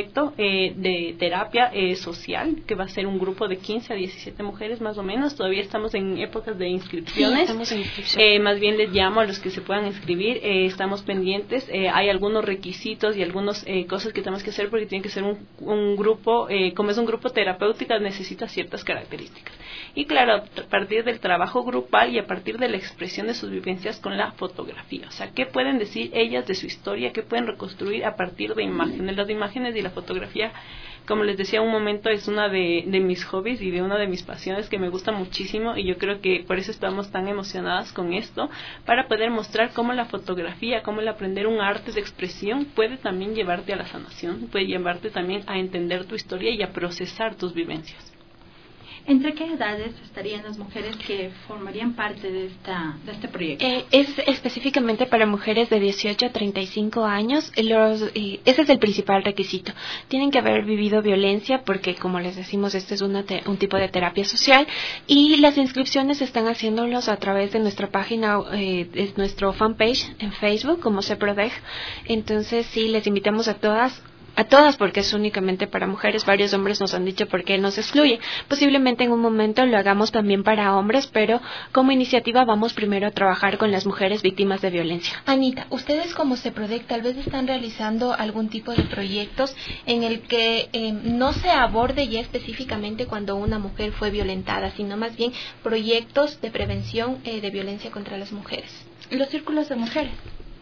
eh, de terapia eh, social, que va a ser un grupo de quince a diecisiete mujeres más o menos. Todavía estamos en épocas de inscripciones. Sí, estamos en inscripción. Eh, más bien les llamo a los que se puedan inscribir. Eh, estamos pendientes. Eh, hay algunos requisitos y algunas eh, cosas que tenemos que hacer porque tiene que ser un, un grupo, eh, como es un grupo terapéutico, necesita ciertas características. Y claro, a partir del trabajo grupal y a partir de la expresión de sus vivencias con la fotografía. O sea, ¿qué pueden decir ellas de su historia? ¿Qué pueden reconstruir a partir de imágenes? Las imágenes y la fotografía, como les decía un momento, es una de, de mis hobbies y de una de mis pasiones que me gusta muchísimo, y yo creo que por eso estamos tan emocionadas con esto, para poder mostrar cómo la fotografía, cómo el aprender un arte de expresión puede también llevarte a la sanación, puede llevarte también a entender tu historia y a procesar tus vivencias. ¿Entre qué edades estarían las mujeres que formarían parte de esta de este proyecto? Eh, es específicamente para mujeres de dieciocho a treinta y cinco años. Los, eh, ese es el principal requisito. Tienen que haber vivido violencia porque, como les decimos, este es una te- un tipo de terapia social, y las inscripciones están haciéndolos a través de nuestra página, eh, es nuestro fanpage en Facebook como CEPRODEG. Entonces, sí, les invitamos a todas. A todas, porque es únicamente para mujeres. Varios hombres nos han dicho por qué nos excluye. Posiblemente en un momento lo hagamos también para hombres, pero como iniciativa vamos primero a trabajar con las mujeres víctimas de violencia. Anita, ustedes como CEPRODEG tal vez están realizando algún tipo de proyectos en el que eh, no se aborde ya específicamente cuando una mujer fue violentada, sino más bien proyectos de prevención eh, de violencia contra las mujeres. Los círculos de mujeres.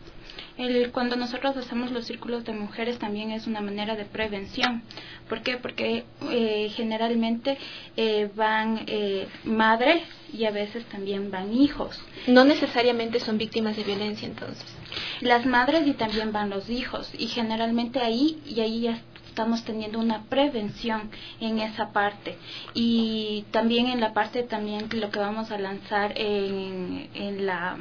El, cuando nosotros hacemos los círculos de mujeres también es una manera de prevención. ¿Por qué? Porque eh, generalmente eh, van eh, madres y a veces también van hijos. No necesariamente son víctimas de violencia entonces. Las madres y también van los hijos, y generalmente ahí y ahí ya estamos teniendo una prevención en esa parte, y también en la parte también lo que vamos a lanzar en, en la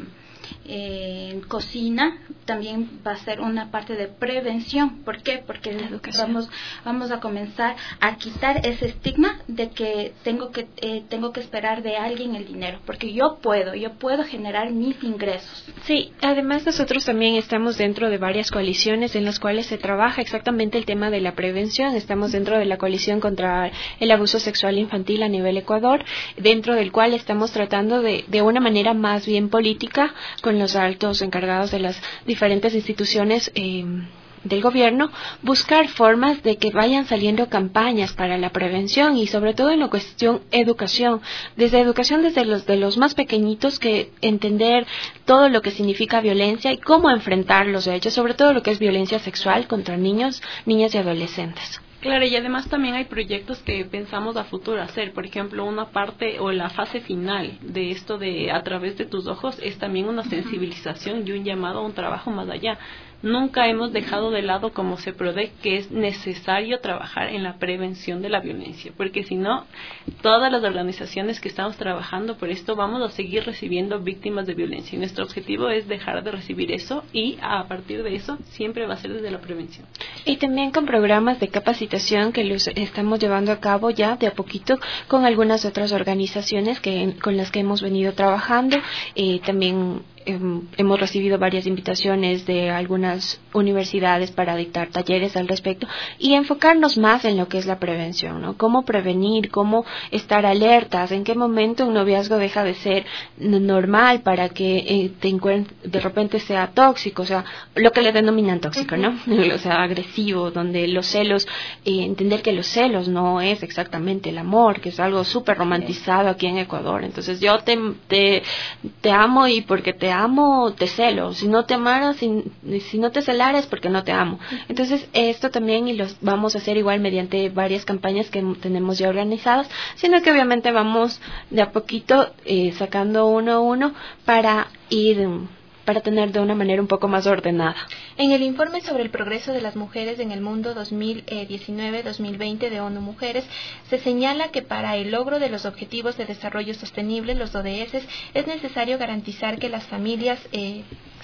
en cocina también va a ser una parte de prevención. ¿Por qué? Porque vamos vamos a comenzar a quitar ese estigma de que tengo que eh, tengo que esperar de alguien el dinero, porque yo puedo yo puedo generar mis ingresos. Sí, además nosotros también estamos dentro de varias coaliciones en las cuales se trabaja exactamente el tema de la prevención. Estamos dentro de la coalición contra el abuso sexual infantil a nivel Ecuador, dentro del cual estamos tratando de de una manera más bien política con los altos encargados de las diferentes instituciones eh, del gobierno, buscar formas de que vayan saliendo campañas para la prevención, y sobre todo en la cuestión educación, desde educación desde los de los más pequeñitos, que entender todo lo que significa violencia y cómo enfrentar los hechos, sobre todo lo que es violencia sexual contra niños, niñas y adolescentes. Claro, y además también hay proyectos que pensamos a futuro hacer. Por ejemplo, una parte o la fase final de esto de A través de tus ojos es también una sensibilización y un llamado a un trabajo más allá. Nunca hemos dejado de lado como CEPRODEG que es necesario trabajar en la prevención de la violencia, porque si no, todas las organizaciones que estamos trabajando por esto vamos a seguir recibiendo víctimas de violencia, y nuestro objetivo es dejar de recibir eso, y a partir de eso siempre va a ser desde la prevención. Y también con programas de capacitación que los estamos llevando a cabo ya de a poquito con algunas otras organizaciones que con las que hemos venido trabajando. Eh, también hemos recibido varias invitaciones de algunas universidades para dictar talleres al respecto y enfocarnos más en lo que es la prevención, ¿no? Cómo prevenir, cómo estar alertas, en qué momento un noviazgo deja de ser normal para que eh, te encuent- de repente sea tóxico, o sea, lo que le denominan tóxico, ¿no? O sea, agresivo, donde los celos, eh, entender que los celos no es exactamente el amor, que es algo súper romantizado aquí en Ecuador. Entonces yo te, te, te amo y porque te amo, te celo. Si no te amara, si, si no te celara es porque no te amo. Entonces, esto también y los vamos a hacer igual mediante varias campañas que tenemos ya organizadas, sino que obviamente vamos de a poquito eh, sacando uno a uno para ir... para tener de una manera un poco más ordenada. En el informe sobre el progreso de las mujeres en el mundo dos mil diecinueve dos mil veinte de ONU Mujeres, se señala que para el logro de los Objetivos de Desarrollo Sostenible, los O D S, es necesario garantizar que las familias eh,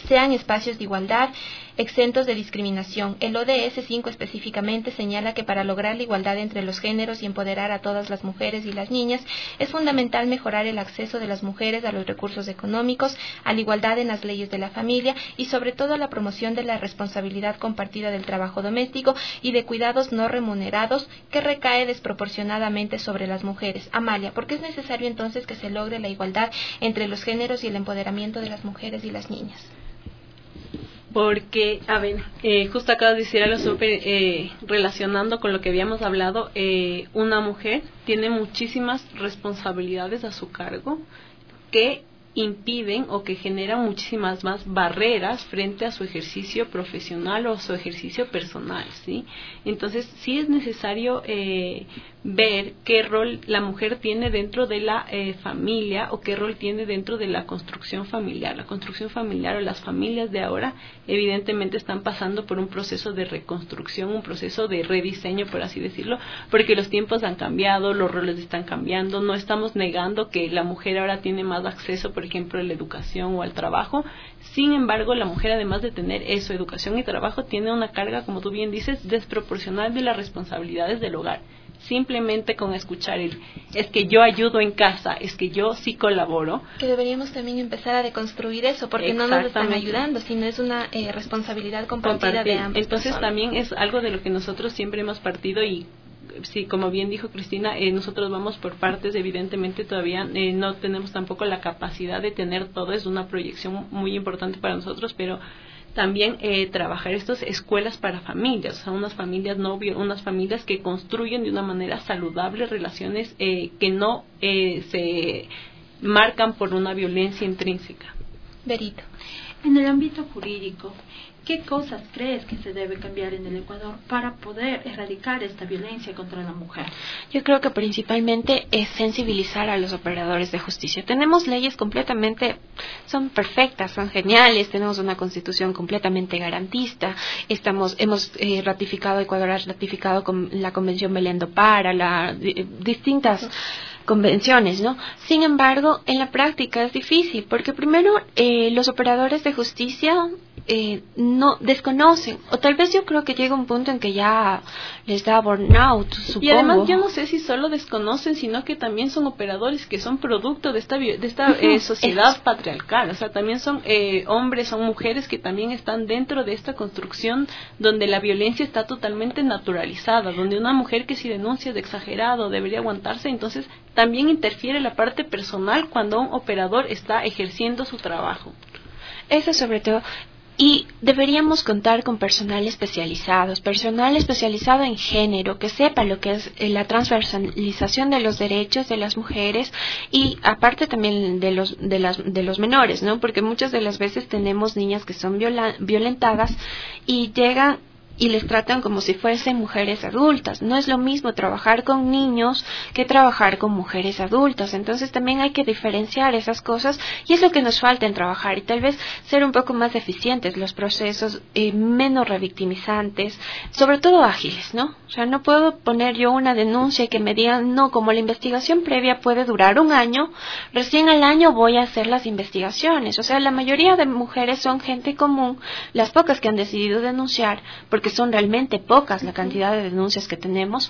sean espacios de igualdad, exentos de discriminación. El O D S cinco específicamente señala que para lograr la igualdad entre los géneros y empoderar a todas las mujeres y las niñas, es fundamental mejorar el acceso de las mujeres a los recursos económicos, a la igualdad en las leyes de la familia y sobre todo a la promoción de la responsabilidad compartida del trabajo doméstico y de cuidados no remunerados que recae desproporcionadamente sobre las mujeres. Amalia, ¿por qué es necesario entonces que se logre la igualdad entre los géneros y el empoderamiento de las mujeres y las niñas? Porque, a ver, eh, justo acabas de decir algo súper eh, relacionando con lo que habíamos hablado, eh, una mujer tiene muchísimas responsabilidades a su cargo que impiden o que generan muchísimas más barreras frente a su ejercicio profesional o a su ejercicio personal, ¿sí? Entonces, sí es necesario eh, ver qué rol la mujer tiene dentro de la eh, familia o qué rol tiene dentro de la construcción familiar. La construcción familiar o las familias de ahora evidentemente están pasando por un proceso de reconstrucción, un proceso de rediseño, por así decirlo, porque los tiempos han cambiado, los roles están cambiando, no estamos negando que la mujer ahora tiene más acceso, por ejemplo, a la educación o al trabajo. Sin embargo, la mujer, además de tener eso, educación y trabajo, tiene una carga, como tú bien dices, desproporcional de las responsabilidades del hogar. Simplemente con escuchar el, es que yo ayudo en casa, es que yo sí colaboro. Que deberíamos también empezar a deconstruir eso, porque no nos están ayudando, sino es una eh, responsabilidad compartida Compartir. de ambas Entonces personas. También es algo de lo que nosotros siempre hemos partido y sí, como bien dijo Cristina, eh, nosotros vamos por partes, evidentemente todavía eh, no tenemos tampoco la capacidad de tener todo, es una proyección muy importante para nosotros, pero también eh, trabajar estas escuelas para familias, o sea, unas familias no, unas familias que construyen de una manera saludable relaciones eh, que no eh, se marcan por una violencia intrínseca. Berito. En el ámbito jurídico, ¿qué cosas crees que se debe cambiar en el Ecuador para poder erradicar esta violencia contra la mujer? Yo creo que principalmente es sensibilizar a los operadores de justicia. Tenemos leyes completamente, son perfectas, son geniales, tenemos una constitución completamente garantista, estamos, hemos eh, ratificado, Ecuador ha ratificado con la Convención Belén do Pará, la, eh, distintas convenciones, ¿no? Sin embargo, en la práctica es difícil, porque primero eh, los operadores de justicia eh, no desconocen, o tal vez yo creo que llega un punto en que ya les da burnout, supongo. Y además yo no sé si solo desconocen, sino que también son operadores que son producto de esta de esta eh, sociedad patriarcal, o sea, también son eh, hombres, son mujeres que también están dentro de esta construcción donde la violencia está totalmente naturalizada, donde una mujer que si denuncia es exagerado, debería aguantarse, entonces también interfiere la parte personal cuando un operador está ejerciendo su trabajo. Eso sobre todo. Y deberíamos contar con personal especializado, personal especializado en género, que sepa lo que es la transversalización de los derechos de las mujeres y aparte también de los de las de los menores, ¿no? Porque muchas de las veces tenemos niñas que son viola, violentadas y llegan y les tratan como si fuesen mujeres adultas. No es lo mismo trabajar con niños que trabajar con mujeres adultas. Entonces también hay que diferenciar esas cosas y es lo que nos falta en trabajar y tal vez ser un poco más eficientes, los procesos eh, menos revictimizantes, sobre todo ágiles, ¿no? O sea, no puedo poner yo una denuncia y que me digan, no, como la investigación previa puede durar un año, recién al año voy a hacer las investigaciones. O sea, la mayoría de mujeres son gente común, las pocas que han decidido denunciar, porque que son realmente pocas la cantidad de denuncias que tenemos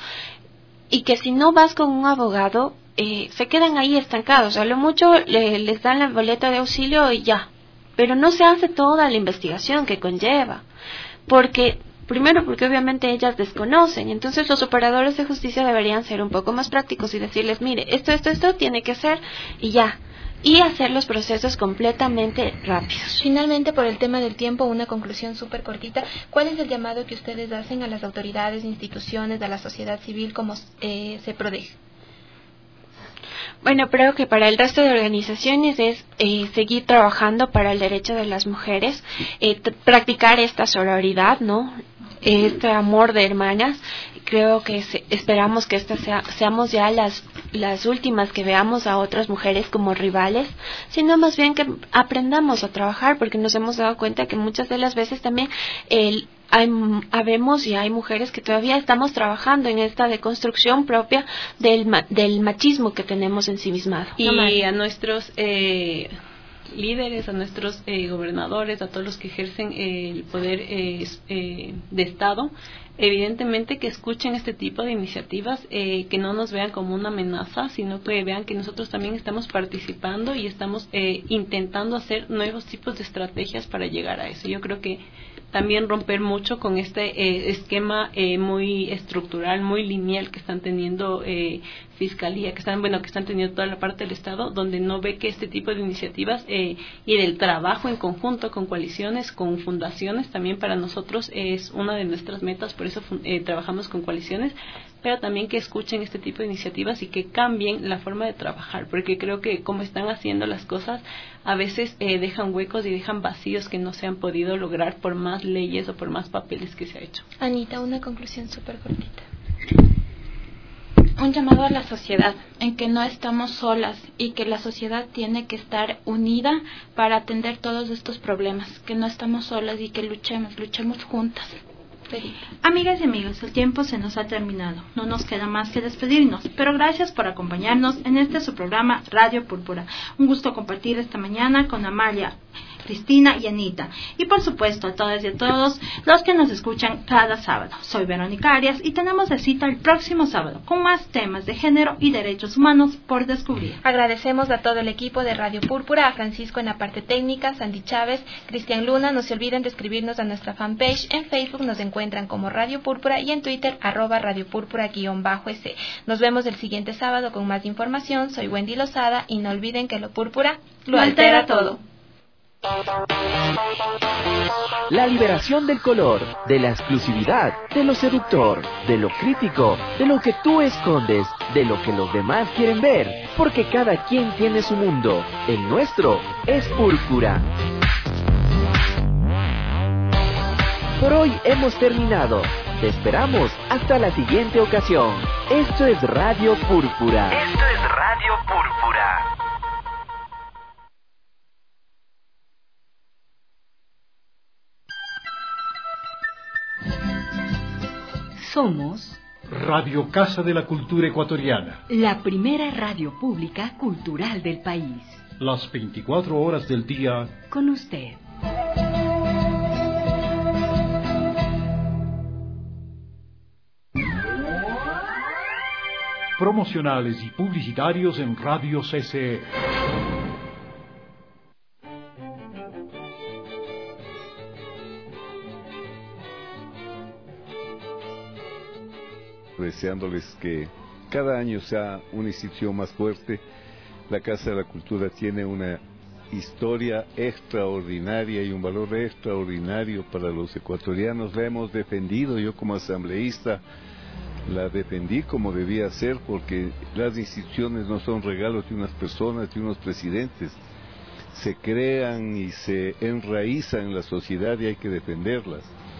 y que si no vas con un abogado eh, se quedan ahí estancados, a lo mucho le, les dan la boleta de auxilio y ya, pero no se hace toda la investigación que conlleva, porque primero porque obviamente ellas desconocen, entonces los operadores de justicia deberían ser un poco más prácticos y decirles, mire, esto, esto, esto tiene que ser y ya, y hacer los procesos completamente rápidos. Finalmente, por el tema del tiempo, una conclusión súper cortita. ¿Cuál es el llamado que ustedes hacen a las autoridades, instituciones, a la sociedad civil como eh, CEPRODEJ? Bueno, creo que para el resto de organizaciones es eh, seguir trabajando para el derecho de las mujeres, eh, t- practicar esta sororidad, ¿no? Este amor de hermanas. Creo que se, esperamos que estas sea, seamos ya las las últimas que veamos a otras mujeres como rivales, sino más bien que aprendamos a trabajar, porque nos hemos dado cuenta que muchas de las veces también el Hay, habemos y hay mujeres que todavía estamos trabajando en esta deconstrucción propia del, del machismo que tenemos ensimismado. Y a nuestros eh, líderes, a nuestros eh, gobernadores, a todos los que ejercen eh, el poder eh, eh, de Estado, evidentemente que escuchen este tipo de iniciativas, eh, que no nos vean como una amenaza, sino que vean que nosotros también estamos participando y estamos eh, intentando hacer nuevos tipos de estrategias para llegar a eso. Yo creo que también romper mucho con este eh, esquema eh, muy estructural, muy lineal que están teniendo eh, Fiscalía, que están bueno que están teniendo toda la parte del Estado, donde no ve que este tipo de iniciativas eh, y del trabajo en conjunto con coaliciones, con fundaciones, también para nosotros es una de nuestras metas, por eso eh, trabajamos con coaliciones, pero también que escuchen este tipo de iniciativas y que cambien la forma de trabajar, porque creo que como están haciendo las cosas, a veces eh, dejan huecos y dejan vacíos que no se han podido lograr por más leyes o por más papeles que se ha hecho. Anita, una conclusión súper cortita. Un llamado a la sociedad en que no estamos solas y que la sociedad tiene que estar unida para atender todos estos problemas, que no estamos solas y que luchemos, luchemos juntas. Amigas y amigos, el tiempo se nos ha terminado. No nos queda más que despedirnos, pero gracias por acompañarnos en este su programa Radio Púrpura. Un gusto compartir esta mañana con Amalia, Cristina y Anita. Y por supuesto a todas y a todos los que nos escuchan cada sábado. Soy Verónica Arias y tenemos de cita el próximo sábado con más temas de género y derechos humanos por descubrir. Agradecemos a todo el equipo de Radio Púrpura, a Francisco en la parte técnica, Sandy Chávez, Cristian Luna. No se olviden de escribirnos a nuestra fanpage. En Facebook nos encuentran como Radio Púrpura y en Twitter arroba Radio Púrpura guión bajo S. Nos vemos el siguiente sábado con más información. Soy Wendy Lozada y no olviden que lo púrpura lo altera todo. La liberación del color, de la exclusividad, de lo seductor, de lo crítico, de lo que tú escondes, de lo que los demás quieren ver, porque cada quien tiene su mundo. El nuestro es púrpura. Por hoy hemos terminado. Te esperamos hasta la siguiente ocasión. Esto es Radio Púrpura. Esto es Radio Púrpura. Somos Radio Casa de la Cultura Ecuatoriana, la primera radio pública cultural del país. Las veinticuatro horas del día con usted. Promocionales y publicitarios en Radio C C E. Deseándoles que cada año sea una institución más fuerte. La Casa de la Cultura tiene una historia extraordinaria y un valor extraordinario para los ecuatorianos. La hemos defendido, yo como asambleísta la defendí como debía ser, porque las instituciones no son regalos de unas personas, de unos presidentes. Se crean y se enraizan en la sociedad y hay que defenderlas.